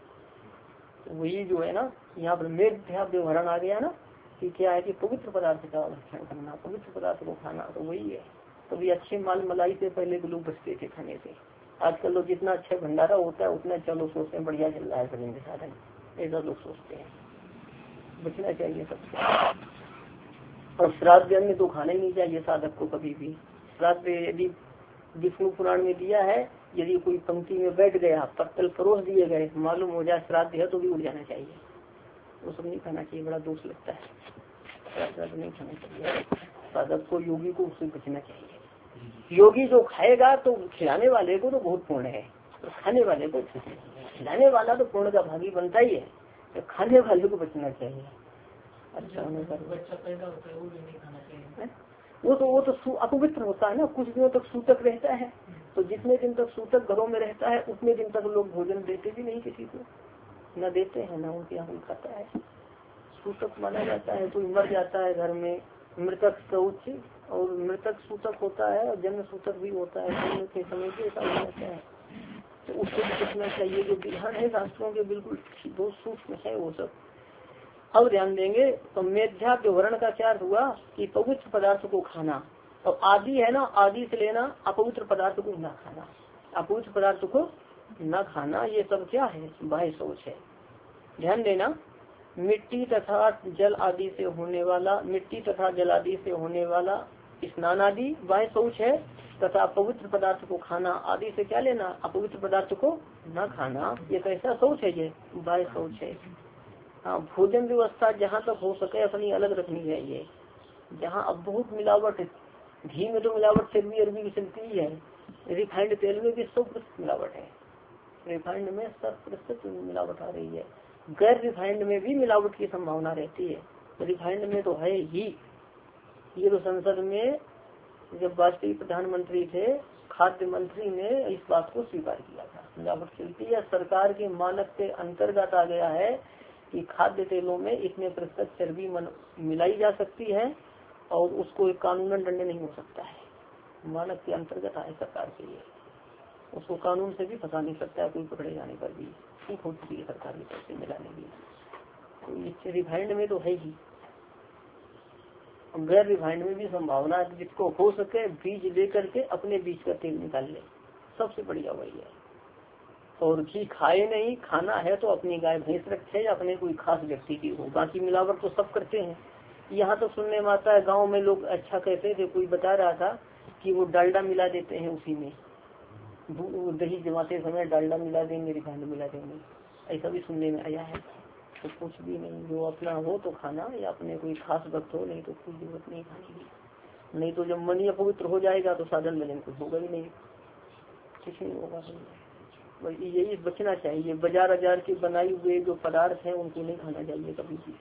S1: तो वही जो है ना, यहाँ पर मेघ व्यवहारण आ गया ना कि क्या है कि पवित्र पदार्थ का भक्षण करना, पवित्र पदार्थ को खाना, तो वही है। तो भी अच्छे माल मलाई से पहले के लोग बचते थे खाने से। आजकल लोग जितना अच्छा भंडारा होता है उतना चलो सोचते हैं बढ़िया चल रहा है भजन के साधन, ऐसा लोग सोचते हैं। बचना चाहिए सबसे। और श्राद्ध अन्य तो खाना ही नहीं चाहिए साधक को कभी भी। श्राद्ध यदि विष्णु पुराण में दिया है, यदि कोई पंक्ति में बैठ गया, पत्तल परोस दिए गए, मालूम हो जाए श्राद्ध है तो भी उड़ जाना चाहिए, वो सब नहीं खाना चाहिए, बड़ा दोष लगता है। श्राद्ध नहीं खाना चाहिए साधक को, योगी को उससे बचना चाहिए। योगी जो खाएगा तो खिलाने वाले को तो बहुत पुण्य है, तो खाने वाले को खिलाने वाला तो पुण्य का भागी बनता ही है, तो खाने वाले को बचना चाहिए। अच्छा होने का बच्चा पैदा होता है वो भी नहीं खाना चाहिए। वो तो अपवित्र होता है ना, कुछ दिनों तक सूतक रहता है। तो जितने दिन तक सूतक घरों में रहता है उतने दिन तक लोग भोजन देते भी नहीं किसी को, न देते हैं न उनके यहाँ खाता है। सूतक माना जाता है, कोई मर जाता है घर में, मृतक शौच और मृतक सूतक होता है और जन्म सूतक भी होता है, जन्म के समय भी ऐसा हो जाता है, तो उससे भी बचना चाहिए। जो विधान है शास्त्रों के बिल्कुल बहुत सूक्ष्म है वो सब। अब ध्यान देंगे तो मेध्या व्यवहारण का क्या हुआ कि पवित्र पदार्थ को खाना, और आदि है ना, आदि से लेना अपवित्र पदार्थ को न खाना, अपवित्र पदार्थ को न खाना, ये सब क्या है, बाह्य शौच है। ध्यान देना, मिट्टी तथा जल आदि से होने वाला, मिट्टी तथा जल आदि से होने वाला स्नान आदि बाह्य शौच है, तथा पवित्र पदार्थ को खाना आदि से क्या लेना, अपवित्र पदार्थ को न खाना, ये कैसा शौच है, ये बाह्य शौच है। हाँ, भोजन व्यवस्था जहाँ तक हो सके अपनी अलग रखनी चाहिए। जहाँ अब बहुत मिलावट, घी में तो मिलावट चर्बी अरबी की चलती ही है, रिफाइंड तेल में भी 100% मिलावट है, रिफाइंड में 100% मिलावट आ रही है, गैर रिफाइंड में भी मिलावट की संभावना रहती है, रिफाइंड में तो है ही। ये तो संसद में जब वाजपेयी प्रधानमंत्री थे, खाद्य मंत्री ने इस बात को स्वीकार किया था, मिलावट चलती है। सरकार के मानक के अंतर्गत आ गया है कि खाद्य तेलों में इतने प्रतिशत चर्बी मिलाई जा सकती है, और उसको एक कानूनन दंड नहीं हो सकता है, मानक के अंतर्गत आए सरकार के लिए, उसको कानून से भी फंसा नहीं सकता है कोई पकड़े जाने पर भी, छूट हो चुकी है सरकार की तरफ से मिलाने की। तो ये रिफाइंड में तो है ही, गैर रिफाइंड में भी संभावना है, जिसको हो सके बीज लेकर के अपने बीज का तेल निकाल ले, सबसे बढ़िया वही है। और घी खाए नहीं, खाना है तो अपनी गाय भैंस रखे या अपने कोई खास व्यक्ति की हो, बाकी मिलावट तो सब करते हैं। यहाँ तो सुनने में आता है गाँव में लोग अच्छा कहते थे, कोई बता रहा था कि वो डालडा मिला देते हैं उसी में, दही जमाते समय डालडा मिला देंगे, रिफाइंड मिला देंगे, ऐसा भी सुनने में आया है। तो कुछ भी नहीं, जो अपना हो तो खाना, या अपने कोई खास भक्त हो, नहीं तो कोई जरूरत नहीं खाने की। नहीं तो जब मन ही अपवित्र हो जाएगा तो साधन मिलेंगे कुछ होगा ही नहीं, कुछ नहीं होगा। यही बचना चाहिए, बाजार के बनाए हुए जो पदार्थ हैं उनको नहीं खाना चाहिए कभी भी।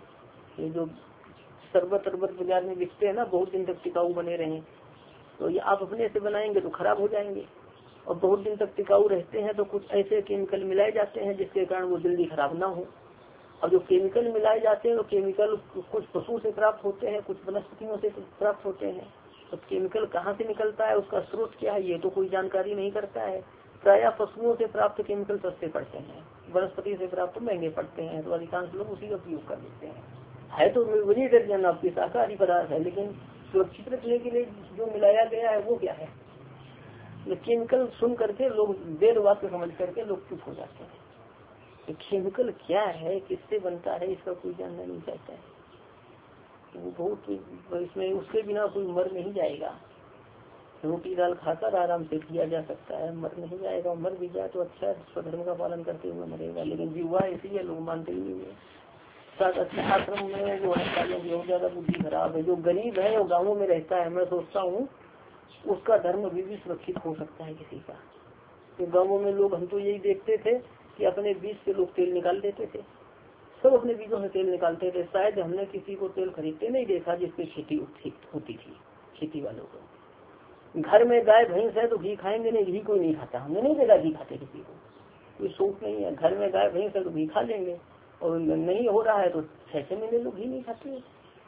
S1: ये जो शरबत बाजार में बिकते हैं ना, बहुत दिन तक टिकाऊ बने रहे, तो ये आप अपने से बनाएंगे तो खराब हो जाएंगे, और बहुत दिन तक टिकाऊ रहते हैं तो कुछ ऐसे केमिकल मिलाए जाते हैं जिसके कारण वो जल्दी खराब ना हो। और जो केमिकल मिलाए जाते हैं वो केमिकल कुछ पशु से प्राप्त होते हैं, कुछ वनस्पतियों से प्राप्त होते हैं। तो केमिकल कहाँ से निकलता है, उसका स्रोत क्या है, ये तो कोई जानकारी नहीं करता है। प्रायः पशुओं से प्राप्त केमिकल सस्ते पड़ते हैं, वनस्पति से प्राप्त महंगे पड़ते हैं, तो अधिकांश लोग उसी का उपयोग कर लेते हैं। है तो वही दर्जन आपकी शाकाहारी पदार्थ है, लेकिन सुरक्षित रखने के लिए जो मिलाया गया है वो क्या है। केमिकल सुन करके लोग देर वाक्य समझ करके लोग चुप हो जाते हैं। तो केमिकल क्या है, किससे बनता है, इसका कोई जानना नहीं चाहता है। तो वो बहुत, इसमें उसके बिना कोई मर नहीं जाएगा। रोटी दाल खाकर आराम से किया जा सकता है, मर नहीं जाएगा। मर भी जाए तो अच्छा स्वधर्म का पालन करते हुए मरेगा, लेकिन जीवा इसलिए लोग मानते ही नहीं है। साथ अच्छा आश्रम में जो है बहुत ज्यादा बुद्धि खराब है, जो गरीब है और गाँवों में रहता है, मैं सोचता हूँ उसका धर्म भी सुरक्षित हो सकता है किसी का। तो गाँवों में लोग, हम तो यही देखते थे कि अपने बीज से लोग तेल निकाल देते थे, सब अपने बीजों से तेल निकालते थे। शायद हमने किसी को तेल खरीदते नहीं देखा जिसकी खेती होती थी। खेती वालों को घर में गाय भैंस है तो घी खाएंगे नहीं, घी कोई नहीं खाता, हमने नहीं देखा घी खाते किसी को, कोई शौक नहीं है। घर में गाय भैंस है तो घी खा लेंगे, और नहीं हो रहा है तो 6 महीने लोग घी नहीं खाते,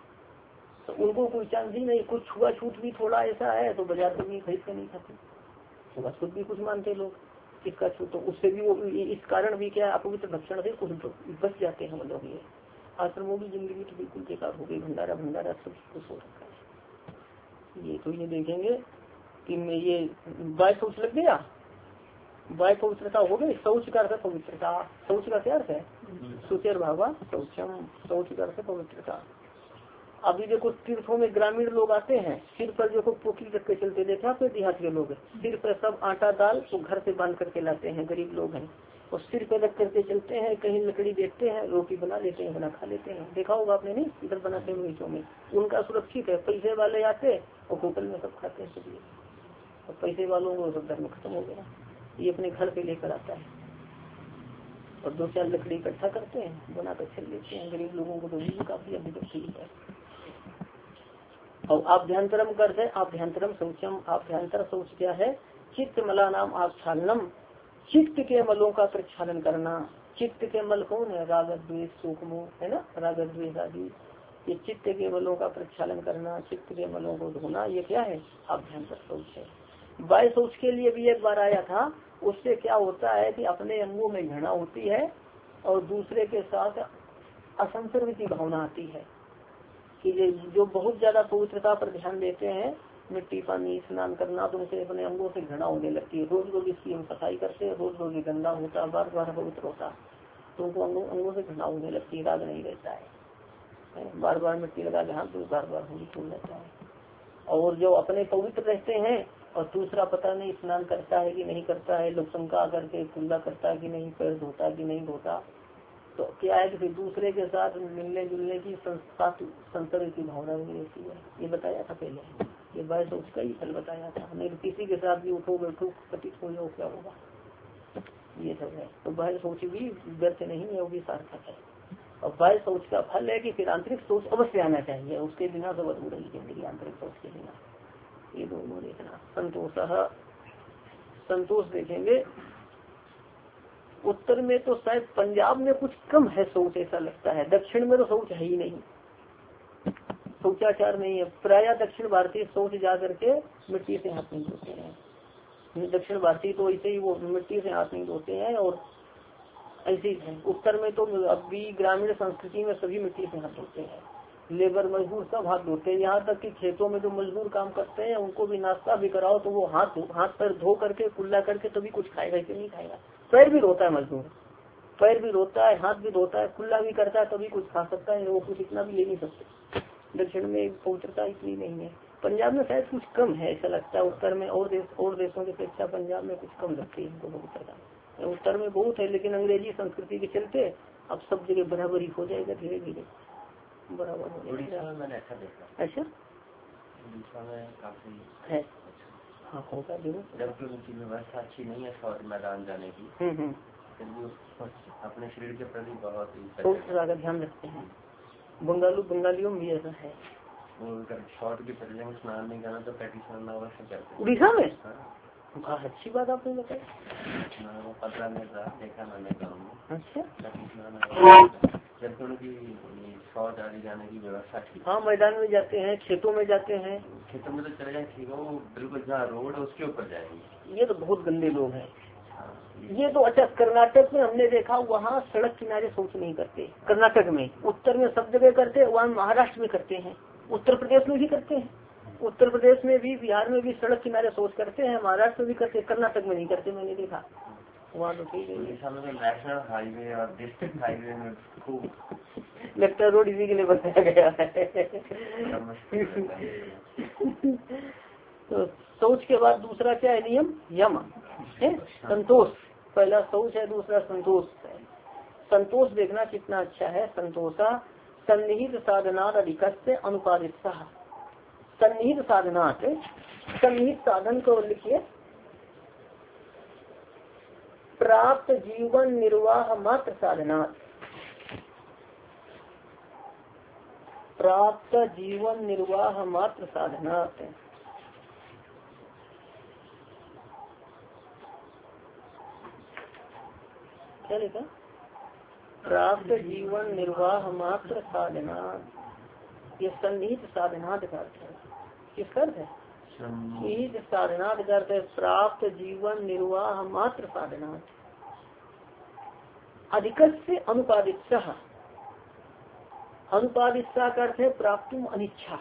S1: तो उनको कोई चांस ही नहीं। कुछ छुआ छूट भी थोड़ा ऐसा है तो बाजार से भी खरीद कर नहीं खाते, छुआ छूट भी कुछ मानते लोग इसका, तो उससे भी वो इस कारण भी क्या अपवित्र भक्षण से कुछ बच जाते हैं हम लोग। ये आश्रमों की जिंदगी तो बिल्कुल बेकार हो गई, भंडारा सब कुछ हो रखा है। ये तो ये देखेंगे कि ये बाय शौच लग गया, बाय पवित्रता हो गई। शौच का अर्थ पवित्रता, शौच का क्या अर्थ है, सुचर भावा शौचम, शौच का अर्थ पवित्रता। अभी देखो तीर्थों में ग्रामीण लोग आते हैं, सिर पर देखो पोटली रख के चलते, देखा फिर देहात के लोग सिर पर सब आटा दाल तो घर से बांध करके लाते हैं, गरीब लोग हैं, और सिर पर रख करके चलते हैं। कहीं लकड़ी देखते हैं, रोटी बना लेते हैं, बना खा लेते हैं, देखा होगा आपने नहीं, इधर बनाते हुए बीचों में। उनका सुरक्षित है, पैसे वाले आते और होटल में सब खाते हैं चलिए, और पैसे वालों को सब धर्म खत्म हो गया। ये अपने घर पे लेकर आता है और 2-4 लकड़ी इकट्ठा करते हैं, बना कर चल लेते हैं। गरीब लोगों को तो भी काफी अभिव्यक्ति है। और आभ्यंतरम करते, आभ्यंतरम शौचम, आभ्यंतर शौच क्या है, चित्त मला नाम आच्छादनम, चित्त के मलों का प्रक्षालन करना। चित्त के मल कौन है, राग द्वेष शोक मोह है ना, राग द्वेष आदि, ये चित्त के मलों का प्रक्षालन करना, चित्त के मलों को धोना, ये क्या है, आभ्यंतर शौच है। बाह्य शौच के लिए भी एक बार आया था, उससे क्या होता है कि अपने अंगों में घृणा होती है और दूसरे के साथ असंसर्ग की भावना आती है, कि जो बहुत ज्यादा पवित्रता पर ध्यान देते हैं, मिट्टी पानी स्नान करना, तो उनसे अपने अंगों से घृणा होने लगती है। रोज रोज इसकी हम सफाई करते हैं, रोज रोज गंदा होता, बार बार पवित्र होता, तो उनको अंगों से घृणा होने लगती है, राग नहीं रहता है, बार बार मिट्टी लगा के हाथ तो बार बार होली खोल लेता है। और जो अपने पवित्र रहते हैं और दूसरा पता नहीं स्नान करता है कि नहीं करता है, लोग शंका करके खुला करता है कि नहीं, पैर धोता कि नहीं धोता, तो क्या है कि फिर दूसरे के साथ मिलने जुलने की संसर्ग की भावना भी रहती है। ये बताया था पहले, ये बाह्य शौच का ही फल बताया था। नहीं तो किसी के साथ भी उठो बैठो पतित हो जाओ क्या होगा, ये सब है। तो बाह्य शौच भी व्यर्थ नहीं है, वो भी सार्थक है। और बाह्य शौच का फल है कि फिर आंतरिक शौच अवश्य आना चाहिए, उसके बिना सब अधूरा ही जिंदगी, आंतरिक शौच के बिना। ये दोनों देखना। संतोष देखेंगे, उत्तर में तो शायद पंजाब में कुछ कम है शौच ऐसा लगता है, दक्षिण में तो शौच है ही नहीं। शौचाचार नहीं है। प्राय दक्षिण भारतीय शौच जा करके मिट्टी से हाथ नहीं धोते हैं। दक्षिण भारतीय तो ऐसे ही वो मिट्टी से हाथ नहीं धोते हैं। और ऐसे उत्तर में तो अभी ग्रामीण संस्कृति में सभी मिट्टी से हाथ धोते हैं। लेबर मजदूर सब हाथ धोते हैं। यहाँ तक कि खेतों में जो मजदूर काम करते हैं उनको भी नाश्ता भी कराओ तो वो हाथ पैर धो करके कुल्ला करके तभी कुछ खाएगा, ऐसे नहीं खाएगा। पैर भी धोता है मजदूर, पैर भी धोता है, हाथ भी धोता है, कुल्ला भी करता है तभी कुछ खा सकता है। वो कुछ इतना भी ले नहीं सकते। दक्षिण में पवित्रता इतनी नहीं है। पंजाब में शायद कुछ कम है ऐसा लगता है। उत्तर में और देशों की अपेक्षा पंजाब में कुछ कम लगती है इनको पवित्रता। उत्तर में बहुत है, लेकिन अंग्रेजी संस्कृति के चलते अब सब जगह बराबरी हो जाएगा, धीरे धीरे बराबर हो जाएगा।
S2: उड़ीसा में मैंने ऐसा देखा।
S1: अच्छा,
S2: उड़ीसा में काफी
S1: है। हाँ होगा जरूर।
S2: जबकि उनकी व्यवस्था अच्छी नहीं है शौच मैदान जाने की, फिर भी अपने शरीर के प्रति बहुत ही
S1: ज्यादा ध्यान रखते हैं। बंगालियों में भी ऐसा है।
S2: शॉर्ट की तरह स्नान नहीं करना तो पैटी स्नान अवश्य करते हैं।
S1: उड़ीसा में अच्छी बात आपने बताई।
S2: पता नहीं था, देखा मैंने गाँव में।
S1: अच्छा,
S2: पैटी स्नान जबकि उनकी शौच आदि जाने की व्यवस्था ठीक।
S1: हाँ मैदान में जाते हैं, खेतों में जाते हैं।
S2: खेतों में तो चले जाए ठीक है, वो बिल्कुल जहाँ रोड है उसके ऊपर जाएंगे।
S1: ये तो बहुत गंदे लोग हैं। ये तो अच्छा, कर्नाटक में हमने देखा वहाँ सड़क किनारे शौच नहीं करते। कर्नाटक में, उत्तर में सब जगह करते, वहाँ महाराष्ट्र में करते हैं, उत्तर प्रदेश में भी करते हैं। उत्तर प्रदेश में भी, बिहार में भी सड़क किनारे शौच करते हैं, महाराष्ट्र में भी करते, कर्नाटक में नहीं करते, मैंने देखा। वहाँ तो ठीक है।
S2: नेशनल हाईवे और डिस्ट्रिक्ट हाईवे में खूब
S1: लगता है रोड इसी के लिए बनाया गया है। तो शौच के बाद दूसरा क्या है नियम? यम है संतोष। पहला शौच है, दूसरा संतोष है। संतोष देखना कितना अच्छा है। संतोषा सन्निहित साधनात् अधिकस्य अनुपादित। सन्निहित साधनात्, सन्निहित साधन को लिखिए प्राप्त जीवन निर्वाह मात्र साधनात्। प्राप्त जीवन निर्वाह मात्र साधनात्। क्या लिखा? प्राप्त जीवन निर्वाह मात्र साधनात्। ये सन्निहित साधनात् का अर्थ है। किसका अर्थ है? सन्निहित साधनात् का अर्थ है प्राप्त जीवन निर्वाह मात्र साधनात्। अधिकस्य अनुपादित। अनुपादित का अर्थ है प्राप्तुम अनिच्छा।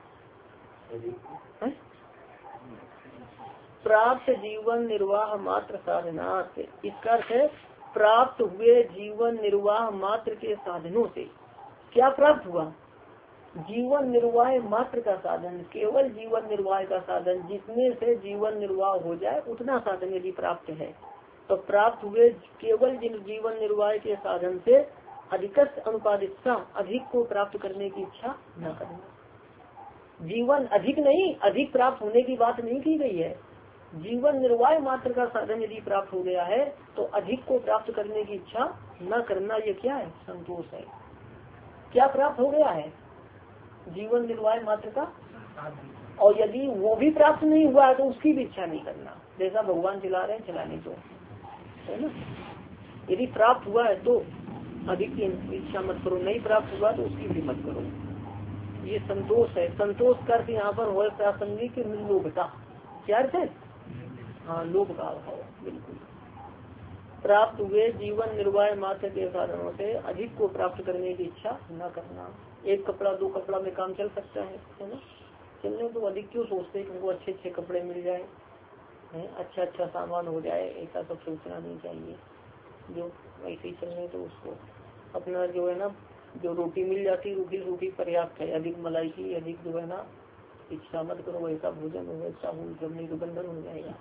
S1: प्राप्त जीवन निर्वाह मात्र साधनात्, इसका अर्थ है प्राप्त हुए जीवन निर्वाह मात्र के साधनों से। क्या प्राप्त हुआ? जीवन निर्वाह मात्र का साधन, केवल जीवन निर्वाह का साधन, जिसमें से जीवन निर्वाह हो जाए उतना साधन यदि प्राप्त है तो प्राप्त हुए केवल जीवन निर्वाह के साधन से अधिकस्य अनुपादित, अधिक को प्राप्त करने की इच्छा न करना। जीवन अधिक नहीं, अधिक प्राप्त होने की बात नहीं की गई है। जीवन निर्वाह मात्र का साधन यदि प्राप्त हो गया है तो अधिक को प्राप्त करने की इच्छा न करना, ये क्या है? संतोष है। क्या प्राप्त हो गया है? जीवन निर्वाह मात्र का। और यदि वो भी प्राप्त नहीं हुआ है तो उसकी भी इच्छा नहीं करना। जैसा भगवान चला रहे हैं चलाने दो, है ना। यदि प्राप्त हुआ है तो अधिक की इच्छा मत करो, नहीं प्राप्त हुआ तो उसकी भी मत करो। ये संतोष है। संतोष का अर्थ यहाँ पर हो प्रासंगिक निर्लोभता। क्या अर्थ है? हाँ, लोभ का अभाव। बिल्कुल। प्राप्त हुए जीवन निर्वाह मात्र के साधनों से अधिक को प्राप्त करने की इच्छा न करना। एक कपड़ा दो कपड़ा में काम चल सकता है ना। चलने तो अधिक क्यों सोचते कि उनको अच्छे अच्छे कपड़े मिल जाए, अच्छा अच्छा सामान हो जाए, ऐसा सब सोचना नहीं चाहिए। जो ऐसे ही चलने तो उसको अपना जो है ना, जो रोटी मिल जाती रोटी पर्याप्त है। अधिक मलाई की अधिक जो है ना इच्छा मत करो, वैसा भोजन हो, वैसा हो, जब नहीं तो बंधन हो जाएगा।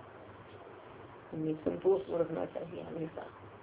S1: संतोष रखना चाहिए हमेशा।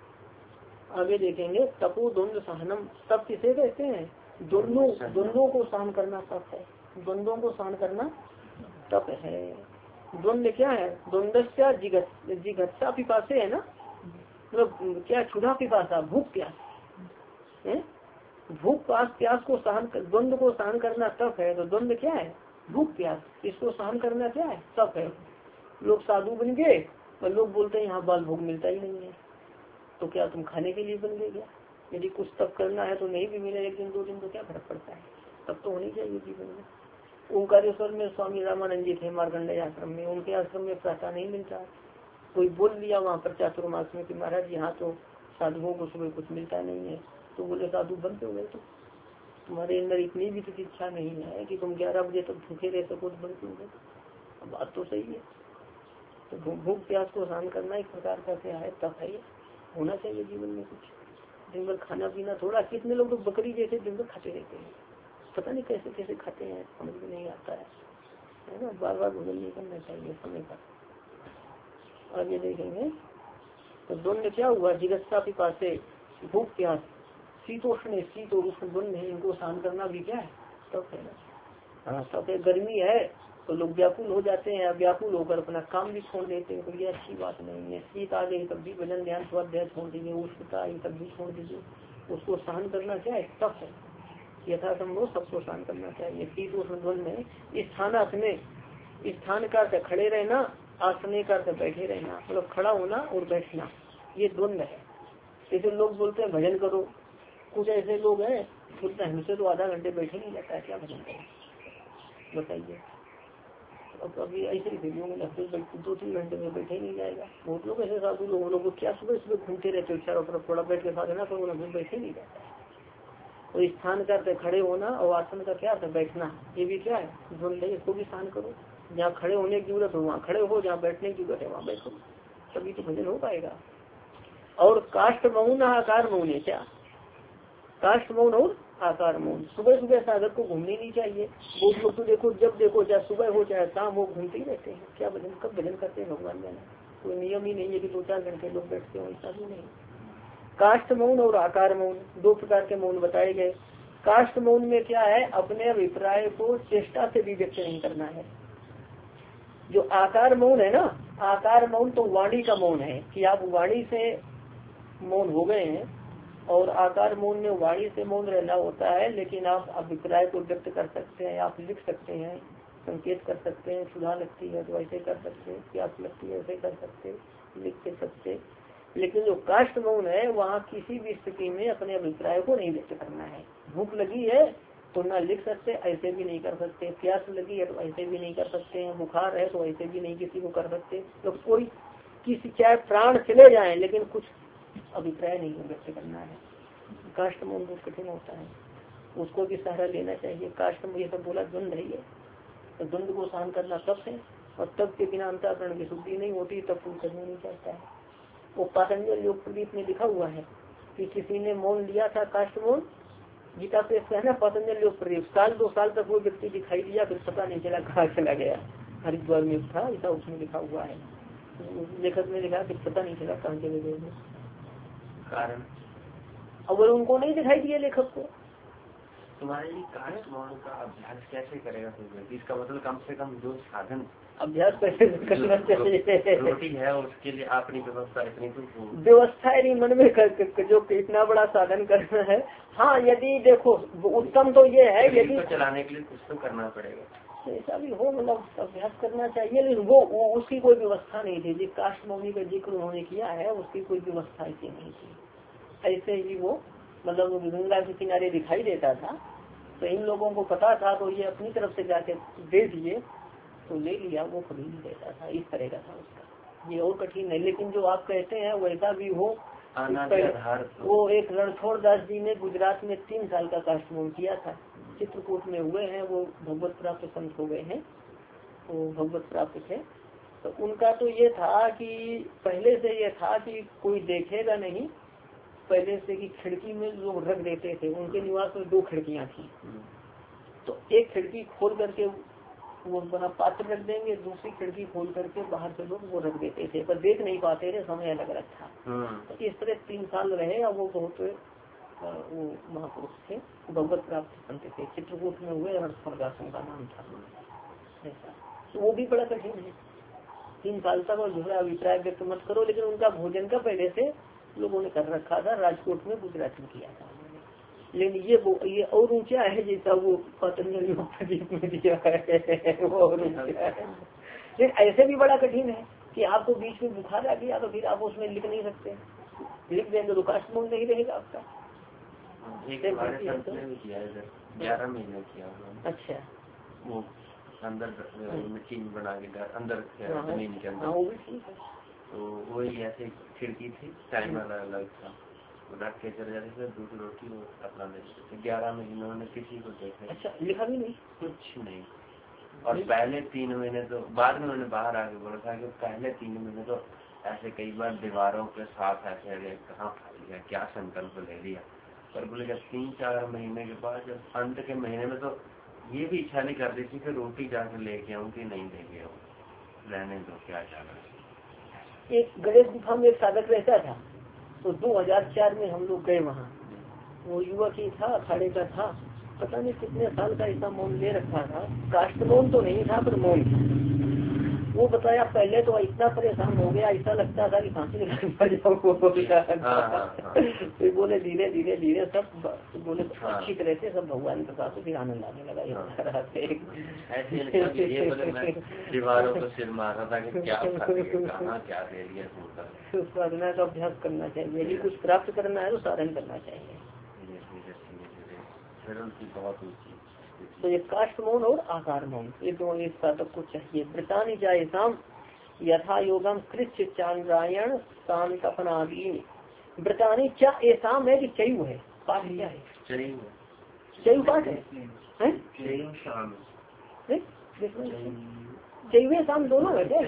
S1: आगे देखेंगे तपो द्वंद्व सहनम। तप किसे कहते हैं? द्वंद्वों को सहन करना तप है। द्वंद्वों को सहन करना तप है। द्वंद्व क्या है? द्वंद्वस्या जिगत्सा पिपासे है ना, मतलब क्या? क्षुधा पिपासा, भूख प्यास है। भूख प्यास को सहन, द्वंद्व को सहन करना तप है। तो द्वंद्व क्या है? भूख प्यास। इसको सहन करना क्या है? तप है। लोग साधु बन गए और लोग बोलते हैं यहाँ बाल भोग मिलता ही नहीं है, तो क्या तुम खाने के लिए बन गए क्या? यदि कुछ तप करना है तो नहीं भी मिले एक दिन दो दिन तो क्या फर्क पड़ता है? तब तो होनी चाहिए जीवन में। ओंकारेश्वर में स्वामी रामानंद जी थे मार्कंडेय आश्रम में, उनके आश्रम में प्रातः नहीं मिलता। कोई बोल दिया वहाँ पर चातुर्मास में कि महाराज यहाँ तो साधुओं को सुबह कुछ मिलता नहीं है, तो बोले साधु बंद हो गए, तो तुम्हारे अंदर इतनी भी कुछ इच्छा नहीं है कि तुम 11 बजे तक भूखे रह सको, तो बंद हो गए। अब बात तो सही है। तो भूख प्यास को शांत करना एक प्रकार का क्या है, तब है, होना चाहिए जीवन में कुछ। दिन भर खाना पीना थोड़ा, कितने लोग तो बकरी जैसे दिन भर खाते रहते हैं, पता नहीं कैसे कैसे खाते हैं, समझ में नहीं आता है ना। बार बार भोजन नहीं करना चाहिए समय पर। आगे देखेंगे तो द्वंद्व क्या हुआ, जिगत्सा पिपासे, भूख प्यास, शीतोष्ण, शीत और उष्ण द्वंद्व है, इनको शांत करना भी क्या है, तब है ना। तब गर्मी है तो लोग व्याकुल हो जाते हैं, व्याकुल होकर अपना काम भी छोड़ देते हैं, तो ये अच्छी बात नहीं है। शीत आ गई तब भी भजन ध्यान स्वाध्याय छोड़ दीजिए, उष्णता आई तब भी छोड़ दीजिए, उसको सहन करना क्या है, तप है। यथासंभव सबको सहन करना चाहिए। शीत उष्ण द्वंद्व में स्थानास में, स्थान का अर्थ खड़े रहना, आसने का अर्थ बैठे रहना, मतलब खड़ा होना और बैठना, ये द्वंद्व है। जैसे लोग बोलते हैं भजन करो, कुछ ऐसे लोग हैं बोलते हैं हमसे तो आधा घंटे बैठे नहीं जाता है, क्या भजन करें बताइए। अब अभी ऐसे ही वीडियो में 2-3 घंटे में बैठे नहीं जाएगा। बहुत लोग ऐसे साधु लोगों को क्या सुबह सुबह घूमते रहते हो चारों तरफ, थोड़ा बैठ के साधना करो ना, बैठे नहीं जाता है। और स्थान का अर्थ खड़े होना और आसन का क्या अर्थ बैठना, ये भी क्या है, द्वंद्व है, इसको भी शांत करो। जहाँ खड़े होने की जरूरत हो वहाँ खड़े हो, जहाँ बैठने की जरूरत है वहाँ बैठो, तभी तो भजन हो पाएगा। और काष्ठ मौन आकार मौन है क्या, काष्ठ मौन और आकार मौन। सुबह सुबह साधक को घूमने नहीं चाहिए। बहुत लोग तो देखो जब देखो चाहे सुबह हो चाहे शाम हो घूमते ही रहते हैं, क्या भजन, कब भजन करते हैं भगवान जाने, कोई नियम ही नहीं है कि 2-4 घंटे लोग बैठते हो, ऐसा भी नहीं। काष्ठ मौन और आकार मौन, 2 प्रकार के मौन बताए गए। काष्ठ मौन में क्या है, अपने अभिप्राय को चेष्टा से भी व्यक्त नहीं करना है। जो आकार मौन है ना, आकार मौन तो वाणी का मौन है कि आप वाणी से मौन हो गए हैं, और आकार मौन में वाणी से मौन रहना होता है, लेकिन आप अभिप्राय को व्यक्त कर सकते हैं, आप लिख सकते हैं, संकेत कर सकते हैं, सुधा लगती है तो ऐसे कर सकते हैं, प्यास लगती है ऐसे कर सकते, लिख के सकते। लेकिन जो काष्ठ मौन है वहाँ किसी भी स्थिति में अपने अभिप्राय को नहीं व्यक्त करना है। भूख लगी है तो ना लिख सकते, ऐसे भी नहीं कर सकते, प्यास लगी है तो ऐसे भी नहीं कर सकते हैं, बुखार है तो ऐसे भी नहीं किसी को कर सकते। तो कोई किसी चाहे प्राण चले जाए लेकिन कुछ अभिप्राय नहीं व्यक्त करना है। काष्ठ मौन बहुत कठिन होता है, उसको भी सहारा लेना चाहिए। काष्ठ में ये सब बोला द्वंद है, ये तो द्वंद को सहन करना तप है, और तप के बिना अंतःकरण की शुद्धि नहीं होती, तब कोई करना नहीं चाहता है। वो पातंजल योग प्रदीप में लिखा हुआ है कि किसी ने मौन लिया था, काष्ठ मौन, गीता पे कहना पतंजल योग प्रदीप, 1-2 साल तक वो व्यक्ति दिखाई दिया, फिर पता नहीं चला कहाँ चला गया, हरिद्वार में था ऐसा उसमें लिखा हुआ है। लेखक ने लिखा कि पता नहीं चला कहाँ चले गए
S2: कारण।
S1: अगर उनको नहीं दिखाई दिया लेखक को,
S2: तुम्हारे लिए काष्ठ मौन का अभ्यास कैसे करेगा इसका मतलब कम से कम जो साधन
S1: अभ्यास कैसे करना चाहिए,
S2: रोटी है उसके लिए अपनी व्यवस्था इतनी तो
S1: व्यवस्था यदि मन में जो इतना बड़ा साधन करना है। हाँ यदि देखो उत्तम तो ये है, यदि
S2: चलाने के लिए कुछ तो करना पड़ेगा,
S1: ऐसा भी हो, मतलब अभ्यास करना चाहिए, लेकिन वो उसकी कोई व्यवस्था नहीं थी। जिस काष्ठ मौनी का जिक्र उन्होंने किया है उसकी कोई व्यवस्था ऐसी नहीं थी। ऐसे ही वो मतलब गंगा के किनारे दिखाई देता था, तो इन लोगों को पता था तो ये अपनी तरफ से जाके दे दिए तो ले लिया, वो कभी नहीं देता था, इस तरह का था उसका। ये और कठिन है, लेकिन जो आप कहते हैं वैसा भी हो। वो एक रणछोड़ दास जी ने गुजरात में 3 साल का काष्ठ मौन किया था, चित्रकूट में हुए हैं, वो भगवत प्राप्त संत हो गए हैं, वो भगवत प्राप्त थे। तो उनका तो ये था कि पहले से ये था कि कोई देखेगा नहीं, पहले से कि खिड़की में लोग रख देते थे, उनके निवास में 2 खिड़कियां थी, तो एक खिड़की खोल करके वो बना पात्र रख देंगे, दूसरी खिड़की खोल करके बाहर से लोग वो रख देते थे, पर देख नहीं पाते थे, समय अलग अलग था। तो इस तरह 3 साल रहे, और वो बहुत वो महापुरुष थे, भगवत प्राप्त संत थे, चित्रकूट में हुए, रणछोड़दासों का नाम था ऐसा। तो वो भी बड़ा कठिन है, 3 साल तक और दूसरा अभिप्राय व्यक्त मत करो, लेकिन उनका भोजन का पहले से लोगों ने कर रखा था, राजकोट में गुजरात में किया था। लेकिन ये और ऊंचा है जैसा वो पतंजलि में दिया है, वो और ऊंचा है। लेकिन ऐसे भी बड़ा कठिन है कि आपको बीच में बुखार आ गया तो फिर आप उसमें लिख नहीं सकते, लिख देंगे तो काष्ठ मौन नहीं रहेगा आपका।
S2: एक हमारे संत ने भी किया है, 11 महीने किया उन्होंने।
S1: अच्छा,
S2: वो अंदर मिट्टी बना के अंदर जमीन के अंदर,
S1: वो भी ठीक है।
S2: तो वही ऐसे खिड़की थी, टाइम अलग था, रख के चले जाते थे, दूध रोटी वो अपना देते थे। 11 महीने उन्होंने किसी को देखा।
S1: अच्छा, लिखा भी नहीं
S2: कुछ नहीं। और पहले 3 महीने तो, बाद में उन्होंने बाहर आके बोला था कि पहले 3 महीने तो ऐसे कई बार दीवारों के साथ ऐसे कहाँ खा लिया, क्या संकल्प ले लिया। पर बोले जब 3-4 महीने के बाद, जब अंत के महीने में, तो ये भी इच्छा नहीं कर रही थी कि रोटी जाके लेके आऊँ कि नहीं लेके आऊँ, रहने दो, क्या जाना।
S1: एक गणेश गुफा में एक साधक रहता था, तो 2004 में हम लोग गए वहाँ। वो युवक ही था, अखाड़े का था, पता नहीं कितने साल का ऐसा मौन ले रखा था। काष्ट मौन तो नहीं था, पर मौन था। वो बताया पहले तो इतना परेशान हो गया, ऐसा लगता था कि फांसी लगा मर जाऊँ। फिर बोले धीरे धीरे धीरे सब बोले अच्छी तरह से सब भगवान के साथ फिर आनंद आने लगा।
S2: दीवारों को सिर मारा था कि क्या क्या दे दिया।
S1: साधना का अभ्यास करना चाहिए, यदि कुछ प्राप्त करना है तो साधन करना चाहिए।
S2: बहुत
S1: तो ये काष्ठ मौन और आकार मौन, ये दोनों एक साधक को चाहिए। व्रतानि जायसाम यथा योगम कृष्ण चांद्रायण शांतपनादि। व्रतानि क्या ऐसाम है कि चयु है, पाठ क्या है? चयु पाठ है, चयु शाम दोनों है क्या?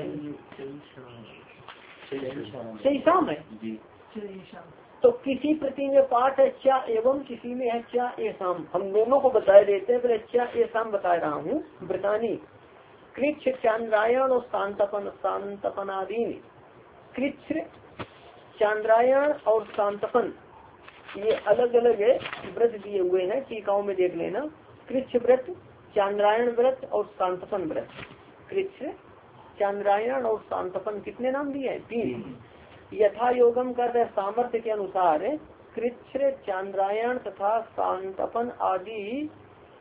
S1: चयु शाम है। तो किसी प्रति में पाठ है चा एवं, किसी में है चा एसाम। हम दोनों को बता देते हैं, पर चा एसाम बता रहा हूँ। व्रतानी कृच्छ चांद्रायण और शांतपन आदि। कृच्छ चांद्रायण और शांतपन ये अलग अलग व्रत दिए हुए हैं, टीकाओं में देख लेना। कृच्छ व्रत, चांद्रायण व्रत और शांतपन व्रत। कृच्छ चांद्रायण और शांतपन कितने नाम दिए हैं? 3। यथा योगम कर सामर्थ्य के अनुसार कृच्छ चांद्रायण तथा शांतपन आदि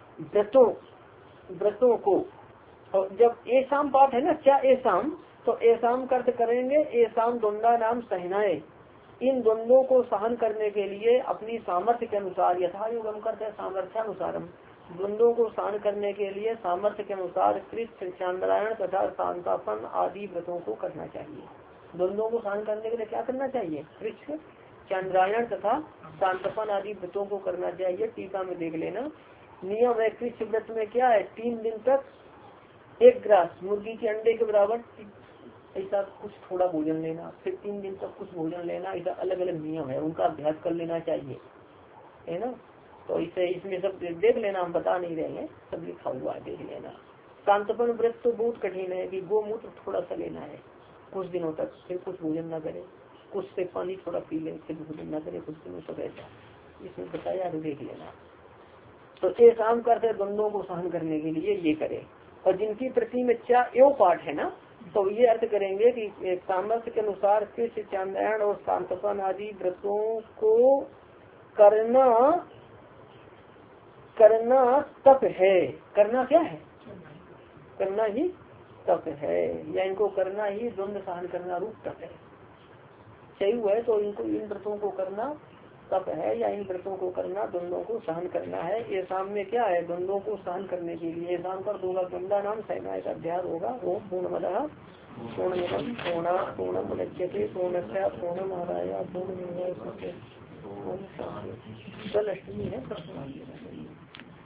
S1: व्रतों को, और जब एसाम पाठ है ना, क्या एसाम, तो एसाम कर्त करेंगे एसाम द्वंद्वा नाम सहनाए। इन द्वंद्वों को सहन करने के लिए अपनी सामर्थ्य के अनुसार, यथा योगम करते सामर्थ्यानुसारम, द्वंद्वों को सहन करने के लिए सामर्थ्य के अनुसार कृच्छ चांद्रायण तथा शांतपन आदि व्रतों को करना चाहिए। द्वंद्वों को सहन करने के लिए क्या करना चाहिए? कृष्ण चांद्रायण तथा शांतपन आदि व्रतों को करना चाहिए। टीका में देख लेना। नियम है कृष्ण व्रत में क्या है? 3 दिन तक 1 ग्रास मुर्गी के अंडे के बराबर ऐसा कुछ थोड़ा भोजन लेना, फिर 3 दिन तक कुछ भोजन लेना, ऐसा अलग अलग नियम है, उनका अभ्यास कर लेना चाहिए, है ना। तो इसे इसमें सब देख लेना, हम बता नहीं रहे हैं, सब लिखा हुआ है, देख लेना। शांतपन व्रत तो बहुत कठिन है कि गोमूत्र थोड़ा सा लेना है कुछ दिनों तक, फिर कुछ भोजन न करे, कुछ से पानी थोड़ा पी ले, फिर भोजन न करे कुछ दिनों तक, ऐसा इसमें बताया तो देख लेना। तो ये काम करते द्वंद्वों को सहन करने के लिए ये करे। और जिनकी प्रति में चा एवं पाठ है ना, तो ये अर्थ करेंगे कि सामर्थ्य के अनुसार कृष्ण चांद्रायण और शांतपन आदि व्रतों को करना तप है। करना क्या है? करना ही तप है, या इनको करना ही द्वंद्व सहन करना रूप तप है। चयु है तो इनको इन व्रतों को करना तप है, या इन व्रतों को करना द्वंद्वों को सहन करना है। ये सामने क्या है? द्वंद्वों को सहन करने के लिए शाम कर दूंगा द्वंद्वा नाम सहना का अध्याय होगा। ओम पूर्णमदः पूर्णमिदं पूर्णमुदच्यते पूर्णस्य पूर्णमादाय पूर्णमेवावशिष्यते। कल अष्टमी है।